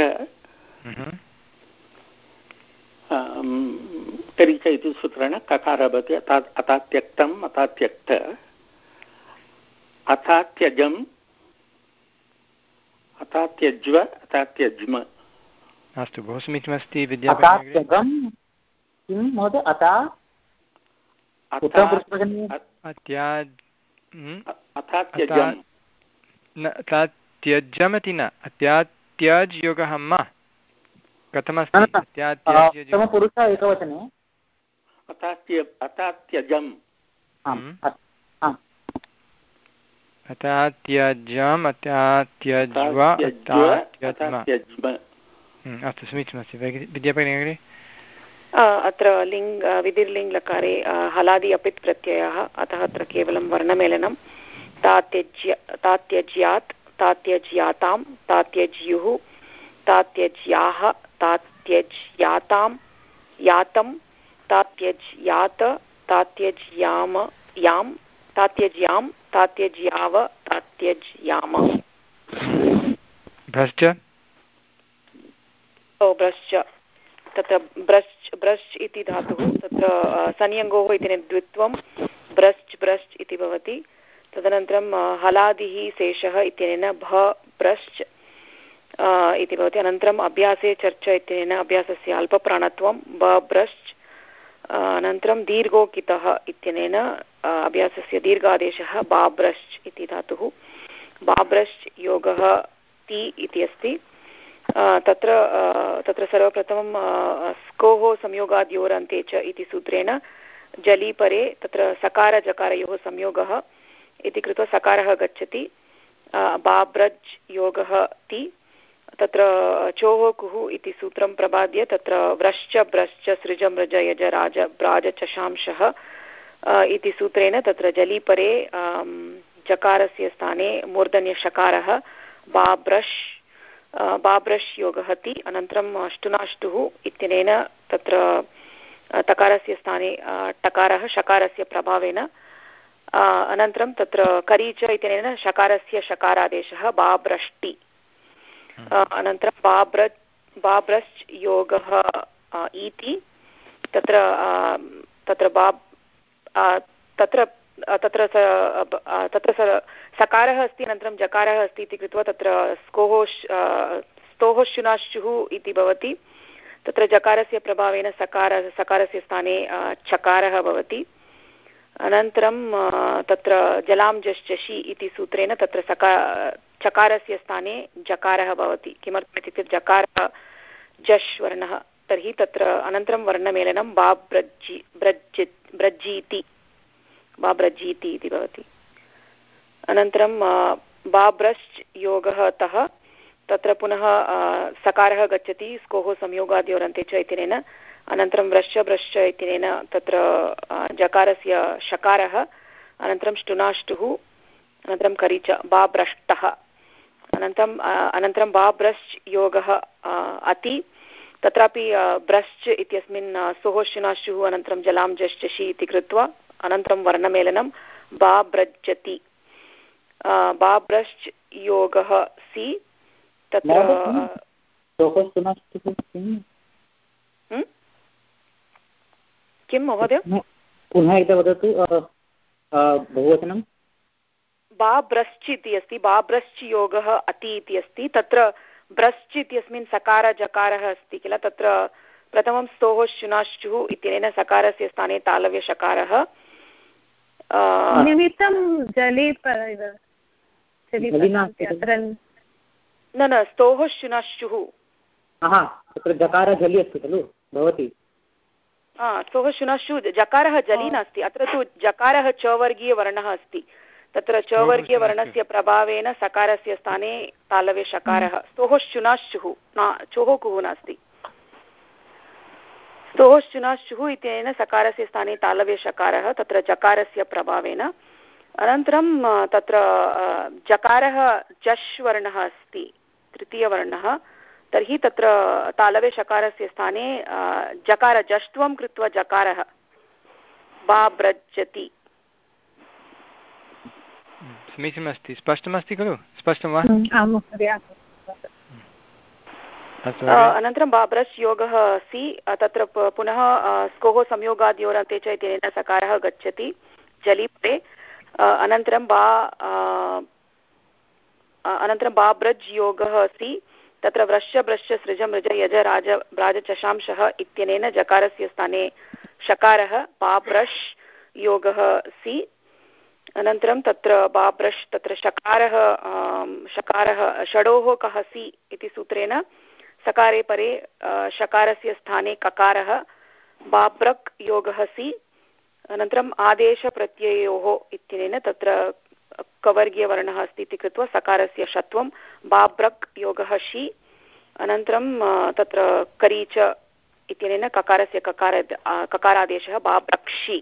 करीच इति सूत्रेण ककारः भवति अथात्यक्तम् अथात्यक्त अथात्यजम् अथात्यज्व अथात्यज्म अस्तु बहु समीचीनमस्ति विद्याभगिनी किं महोदय अथा त्यजम् इति न अत्यात्यज् योगः म कथमस्ति पुरुषः एकवचने अथात्यजम् अथात्यजम् अथात्यज्व अथात्यज्म अस्तु समीचीनमस्ति विद्याभगिनी अत्र लिङ्ग् विधिर्लिङ्ग् लकारे हलादि अपित् प्रत्ययः अतः अत्र केवलं वर्णमेलनं तात्यज्य तात्यज्यात् तात्यज्यातां तात्यज्युः तात्यज्याः तात्यज्यातां यातं तात्यज्यात तात्यज्याम यां तात्यज्यां तात्यज्याव तात्यज्याम भ्रश्च ओ भ्रश्च तत्र ब्रश्च ब्रश्च इति धातुः तत्र संयङ्गोः इति द्वित्वं ब्रश्च ब्रश्च इति भवति तदनन्तरं हलादिः शेषः इत्यनेन भ ब्रश्च इति भवति अनन्तरम् अभ्यासे चर्चा इत्यनेन अभ्यासस्य अल्पप्राणत्वं ब ब्रश्च अनन्तरं दीर्घोकितः इत्यनेन अभ्यासस्य दीर्घादेशः बाब्रश्च इति धातुः बाब्रश्च योगः ति इति अस्ति तत्र तत्र सर्वप्रथमं स्कोः संयोगाद्योरन्ते च इति सूत्रेण जलीपरे तत्र सकारजकारयोः संयोगः इति कृत्वा सकारः गच्छति बाब्रज् योगः ति तत्र चोः कुः इति सूत्रं प्रबाद्य तत्र व्रश्च ब्रश्च सृज मृज यज राज ब्राज चशांशः इति सूत्रेण तत्र जलीपरे जकारस्य स्थाने मूर्धन्यषकारः बाब्रश् बाब्रश् योगः ति अनन्तरम् अष्टुनाष्टुः इत्यनेन तत्र तकारस्य स्थाने टकारः शकारस्य प्रभावेन अनन्तरं तत्र करीच इत्यनेन शकारस्य शकारादेशः बाब्रष्टि अनन्तरं बाब्र बाब्रश्च योगः इति तत्र तत्र बाब् तत्र तत्र तत्र सकारः अस्ति अनन्तरं जकारः अस्ति इति कृत्वा तत्र स्कोः स्तोः शुनाश्चुः इति भवति तत्र जकारस्य प्रभावेन सकार सकारस्य स्थाने चकारः भवति अनन्तरं तत्र जलां जश्चषि इति सूत्रेण तत्र सका चकारस्य स्थाने जकारः भवति किमर्थमित्युक्ते जकारः जश् वर्णः तर्हि तत्र अनन्तरं वर्णमेलनं बाब्रज्जि ब्रज्जि ब्रज्जीति बाब्रजीति इति भवति अनन्तरं बाब्रश्च योगः तः तत्र पुनः सकारः गच्छति स्कोः संयोगाद्योरन्ते च इत्यनेन अनन्तरं व्रश्च ब्रश्च इत्यनेन तत्र जकारस्य शकारः अनन्तरं ष्टुनाष्टुः अनन्तरं करि च बाभ्रष्टः अनन्तरम् अनन्तरं बाभ्रश्च योगः अति तत्रापि ब्रश्च इत्यस्मिन् सोः शुनाशुः अनन्तरं जलां जश्चषि इति कृत्वा अनन्तरं वर्णमेलनं बाभ्रजति बाभ्रश्च योगः सि तत्र किं महोदय पुनः एकदा वदतु बहुवचनं बाभ्रश्च इति अस्ति बाभ्रश्च योगः अति इति अस्ति तत्र ब्रश्च इत्यस्मिन् सकार जकारः अस्ति किल तत्र प्रथमं स्तोः शुनाश्चुः इत्यनेन सकारस्य स्थाने तालव्यषकारः निमित्तं जले न न स्तोः शुनाश्चुः तत्र जकारः जलि अस्ति खलु भवति स्तोः शुनाश्चुः जकारः जलि नास्ति अत्र तु जकारः च वर्गीयवर्णः अस्ति तत्र च वर्गीयवर्णस्य प्रभावेन सकारस्य स्थाने तालवे शकारः स्तोः शुनाश्चुः न चोः कुः नास्ति स्तोः शुनाश्चुः इत्यनेन सकारस्य स्थाने तालवे शकारः तत्र जकारस्य प्रभावेन अनन्तरं तत्र जकारः जश् वर्णः अस्ति तृतीयवर्णः तर्हि तत्र तालवे शकारस्य स्थाने जकार जष्ट्वं कृत्वा जकारः बाभ्रजति समीचीनमस्ति स्पष्टमस्ति खलु स्पष्टं वा अनन्तरं बाभ्रश् योगः सि तत्र पुनः स्कोः संयोगाद्योरन्ते च इत्यनेन सकारः गच्छति जलिपे अनन्तरं बा अनन्तरं बाभ्रज् योगः सि तत्र व्रश्च ब्रश्च सृज मृज यज राज राजचषांशः इत्यनेन जकारस्य स्थाने शकारः बाभ्रश् योगः सि अनन्तरं तत्र बाभ्रश् तत्र शकारः शकारः षडोः कः सि इति सूत्रेण सकारे परे शकारस्य स्थाने ककारः बाभ्रक् योगः सि अनन्तरम् आदेशप्रत्ययोः इत्यनेन तत्र कवर्गीयवर्णः अस्ति इति कृत्वा सकारस्य षत्वं बाभ्रक् योगः शि अनन्तरं तत्र करीच इत्यनेन ककारस्य ककार ककारादेशः बाभ्रक्षि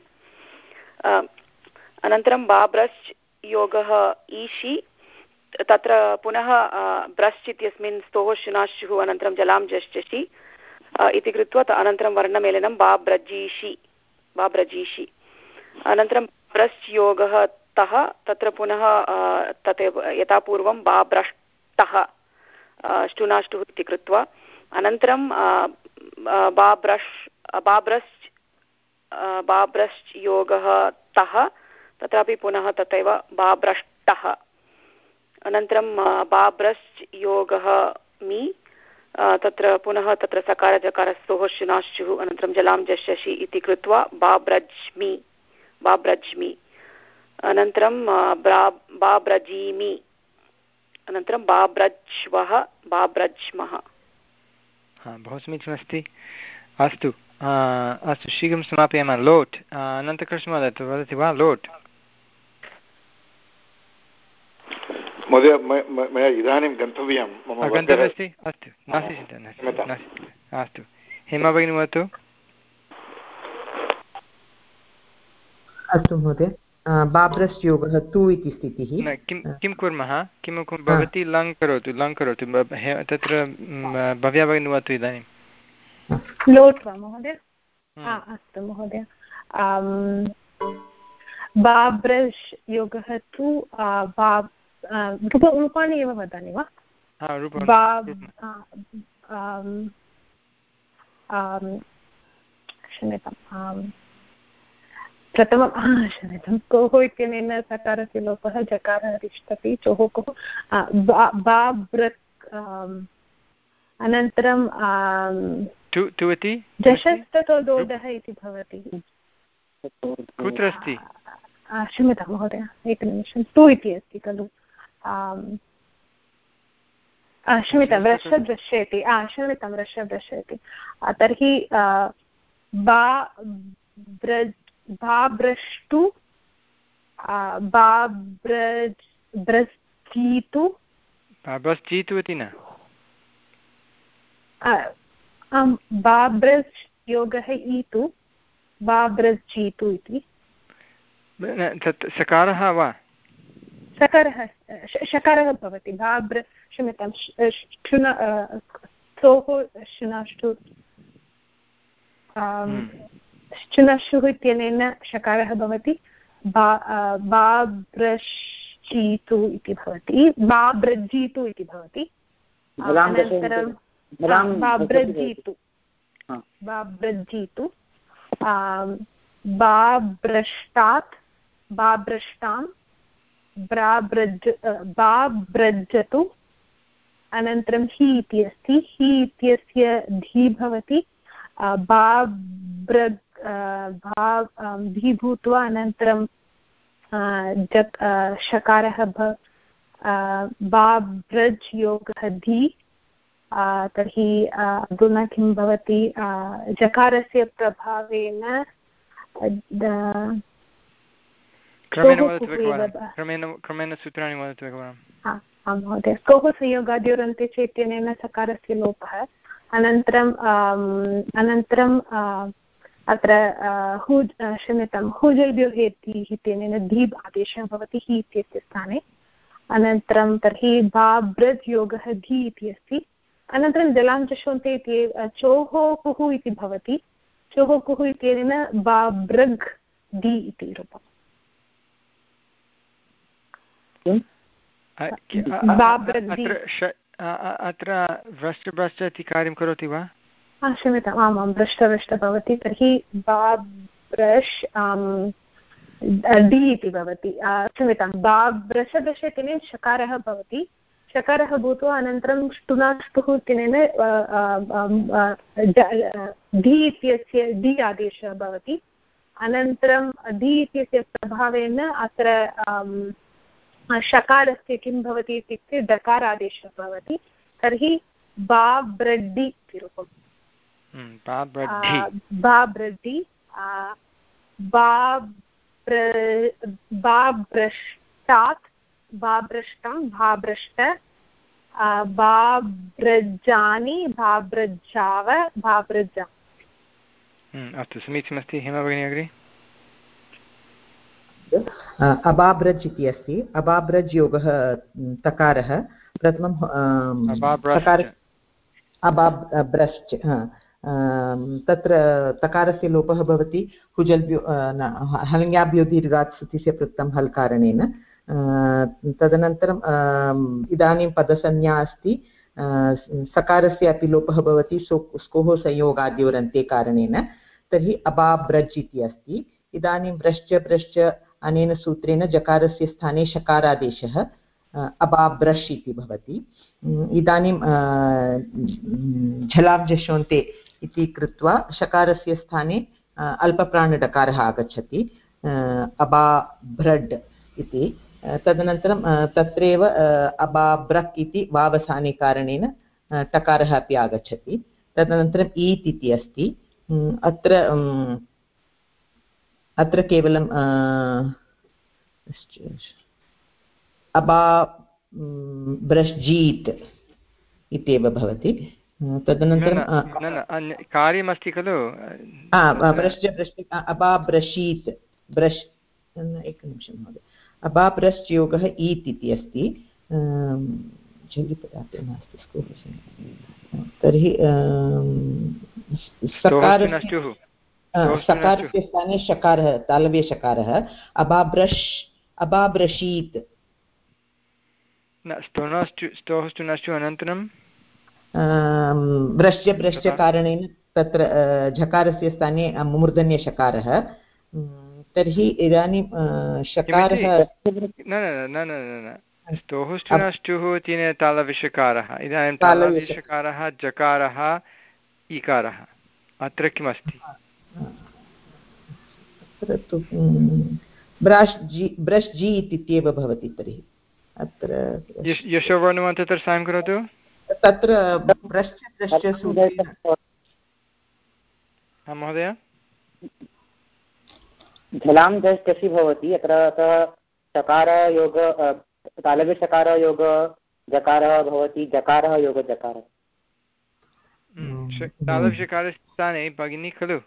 अनन्तरं बाभ्रश्च योगः ईशि तत्र पुनः ब्रश्च इत्यस्मिन् स्तोः शुनाश्चुः अनन्तरं जलां जश्चषि इति कृत्वा अनन्तरं वर्णमेलनं बाभ्रजीषि बाभ्रजीषि अनन्तरं ब्रश्च योगः तः तत्र पुनः तथैव यथा पूर्वं बाभ्रष्टः ष्टुनाष्टुः इति कृत्वा अनन्तरं बाभ्रश् बाभ्रश्च बाभ्रश्च योगः तः तत्रापि पुनः तथैव बाभ्रष्टः अनन्तरं बाभ्रश्च योगः मि तत्र पुनः तत्र सकारजकारस्तोः शुनाश्चुः अनन्तरं जलां जश्यसि इति कृत्वा बाभ्रज्मि बाभ्रज्मि अनन्तरं बाभ्रजीमि अनन्तरं बाभ्रज्वः बाभ्रज्मः बहु समीचीनमस्ति अस्तु अस्तु शीघ्रं समापयामः लोट् अनन्तकृष्णमहोदय वदति वा लोट् महोदय मया इदानीं गन्तव्यं मम गन्तव्यमस्ति अस्तु नास्ति चिन्ता नास्ति अस्तु हेमा भगिनी वदतु अस्तु महोदय बाभ्रश्च योगः तु इति स्थितिः किं किं कुर्मः किं भवती लङ् करोतु लङ् करोतु तत्र भव्या भगिनी वदतु इदानीं लोट् वा महोदय अस्तु महोदय बाभ्रश् योगः तु रूपाणि एव वदामि वा क्षम्यताम् प्रथमं क्षम्यतां कोः इत्यनेन सकारस्य लोपः जकारः तिष्ठति चोः कोः बाभ्रक् अनन्तरं जशस्ततो दोडः इति भवति कुत्र अस्ति क्षम्यतां महोदय एकनिमिषं तु इति अस्ति खलु क्षम्यतां वृष दृश्यते क्षम्यतां वृष दृश्यते तर्हि बा ब्रज् बाभ्रष्टु बाभ्रज् ब्रज्जीतु बाभ्रज्जीतु इति न बाब्रज् योगः ईतु बाब्रज्जीतु इति तत् सकारः वा सकारः शकारः भवति बाब्र क्षम्यतां शुन सोः शुनाष्टु शुनशुः इत्यनेन शकारः भवति बा बाब्रश्चीतु इति भवति बाब्रज्जीतु इति भवति अनन्तरं बाब्रज्जीतु बाब्रज्जीतु बाब्रष्टात् बाब्रष्टां ब्राब्रज बाब्रज्जतु अनन्तरं हि इति अस्ति हि इत्यस्य धी भवति बाब्र धी भूत्वा अनन्तरं जक् शकारः भ बाब्रज् योगः धी तर्हि अधुना किं भवति जकारस्य प्रभावेन क्रमेण सूत्राणि वदतु एकवारम् आं महोदय स्कोः संयोगाद्योरन्ते च इत्यनेन सकारस्य लोपः अनन्तरम् अनन्तरं अत्र हु क्षम्यतां हुजल्भ्यो हेतिः इत्यनेन धीब् आदेशः भवति हि इत्यस्य स्थाने अनन्तरं तर्हि बाब्रज् योगः धी इति अस्ति अनन्तरं जलां चषोन्ते इति चोः कुः इति भवति चोः कुः इत्यनेन बाब्रग् दी इति रूपम् अत्र व्रश्च भ्रश्च इति कार्यं करोति वा क्षम्यताम् आम् आं भ्रष्ट भ्रष्ट भवति तर्हि बाब्रश् डि इति भवति क्षम्यतां बाब्रश भ्रश इत्यनेन शकारः भवति शकारः भूत्वा अनन्तरं ष्टुनाष्टुः इत्यनेन धि इत्यस्य डि आदेशः भवति अनन्तरं धि इत्यस्य प्रभावेन अत्र शकारस्य किं भवति इत्युक्ते डकारादेशः भवति तर्हि बाब्रड्डि इति रूपम् बाब्रड्डि बाब्रष्टात् बाब्रष्टं बाब्रष्ट बाब्रजानि बाब्रजाव बाब्रजा अस्तु समीचीनमस्ति हेमा भगिनी अग्रे अबाब्रज् इति अस्ति अबाब्रज् योगः तकारः प्रथमं अबाब्रश्च तत्र तकारस्य लोपः भवति हुजल्भ्यो हलङ्याभ्यो दीर्घात् सुतिस्य पृक्तं हल् कारणेन तदनन्तरं इदानीं पदसंज्ञा अस्ति सकारस्य अपि लोपः भवति सो स्कोः संयोगाद्योरन्ते कारणेन तर्हि अबाब्रज् इति अस्ति इदानीं ब्रश्च ब्रश्च अनेन सूत्रेण जकारस्य स्थाने शकारादेशः अबाब्रश् इति भवति इदानीं झलाब्जशोन्ते इति कृत्वा शकारस्य स्थाने अल्पप्राणडकारः आगच्छति अबाभ्रड् इति तदनन्तरं तत्रैव अबाब्रक् इति वावसाने कारणेन टकारः अपि आगच्छति तदनन्तरम् ईत् इति अस्ति अत्र अत्र केवलं अबा ब्रश्जीत् इत्येव भवति तदनन्तरं कार्यमस्ति खलु ब्रश्च ब्रश् अबाब्रशीत् ब्रश् एकनिमिषं महोदय अबाब्रश् योगः ईत् इति अस्ति झलिपदार्थे नास्ति तर्हि सकारस्य सकारस्य स्थाने शकारः तालव्यशकारः अबाब्रश् अबाब्रशीत् स्तोष्टु अनन्तरं ब्रश्च ब्रश्च कारणेन तत्र झकारस्य स्थाने मूर्धन्यशकारः तर्हि इदानीं शकारः न न न स्तोष्टुनष्टुः इति तालव्यशकारः इदानीं तालव्यशकारः जकारः ईकारः अत्र किमस्ति अत्र तु ब्रश् जी ब्रश् जी इत्येव भवति तर्हि अत्र यशोवर्णं तत्र सायं करोतु तत्र ब्रश्च ब्रश्च महोदय झलां जस् कशी भवति अत्र चकारयोग तालव्यचकारयोग जकारः भवति जकारः योग जकारः तालव्यषकारस्य स्थाने भगिनी खलु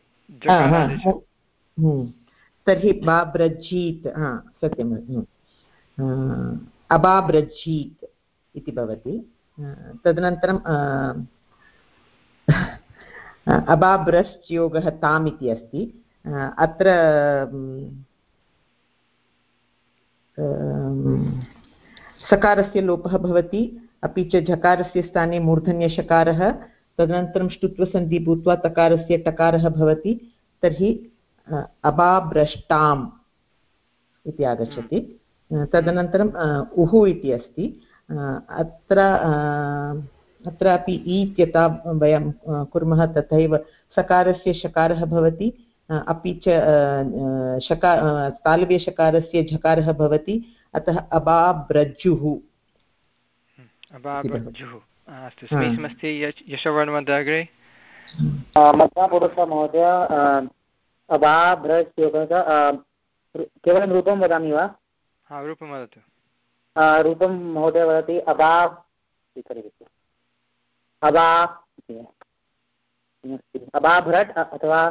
तर्हि बाब्रजीत् सत्यं अबाब्रजीत् इति भवति तदनन्तरं अबाब्रश्च योगः ताम् इति अस्ति अत्र सकारस्य लोपः भवति अपि च झकारस्य स्थाने मूर्धन्यषकारः तदनन्तरं ष्टुत्वसन्धि भूत्वा तकारस्य टकारः भवति तर्हि अबाभ्रष्टाम् इति आगच्छति तदनन्तरम् उः इति अस्ति अत्र अत्रापि इ इत्यथा वयं कुर्मः तथैव सकारस्य शकारः भवति अपि च शका तालव्यषकारस्य झकारः भवति अतः अबाब्रज्जुः अबाब्रज्जुः अस्तु समीचीनमस्ति यशवर्णमदाग्रे मध्यापुरुषः महोदय अबाभ्रज् केवलं रूपं वदामि वा हा रूपं वदतु रूपं महोदय वदति अबा स्वीकरोतु अबा अबाभ्रट् अथवा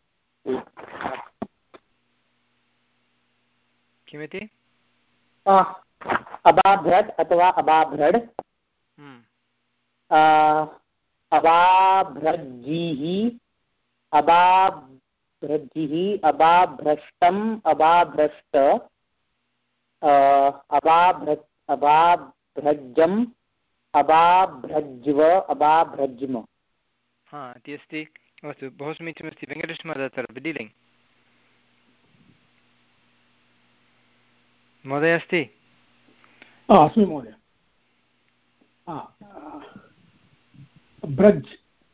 किमिति अबाभ्रट् अथवा अबाभ्रड् अबाभ्रज्जीः अबाभ्रज्जिः अबाभ्रष्टम् अबाभ्रष्ट अबाभ्र अबाभ्रज्जम् अबाभ्रज्व अबाभ्रज्म हा इति अस्ति अस्तु बहु समीचीनमस्ति वेङ्कटेशमहोदय विडिलिङ्ग् महोदय अस्ति अस्मि महोदय ब्रज्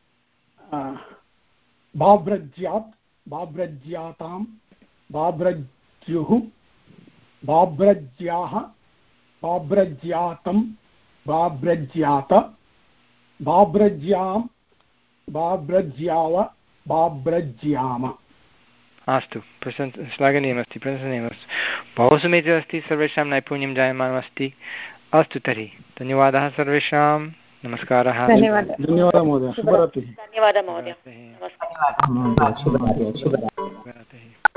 बाभ्रज्यात् बाभ्रज्यातां बाभ्रज्युः बाभ्रज्याः बाभ्रज्यातं बाभ्रज्यात बाभ्रज्यां बाभ्रज्याव बाभ्रज्याम अस्तु प्रशंस श्लाघनीयमस्ति प्रशंसनीयमस्ति बहु समीचीनमस्ति सर्वेषां नैपुण्यं जायमानमस्ति अस्तु तर्हि धन्यवादः सर्वेषां नमस्कारः धन्यवादः महोदय शुभरात्रिः धन्यवादः महोदय नमस्कारः शुभरात्रिः शुभरात्रिः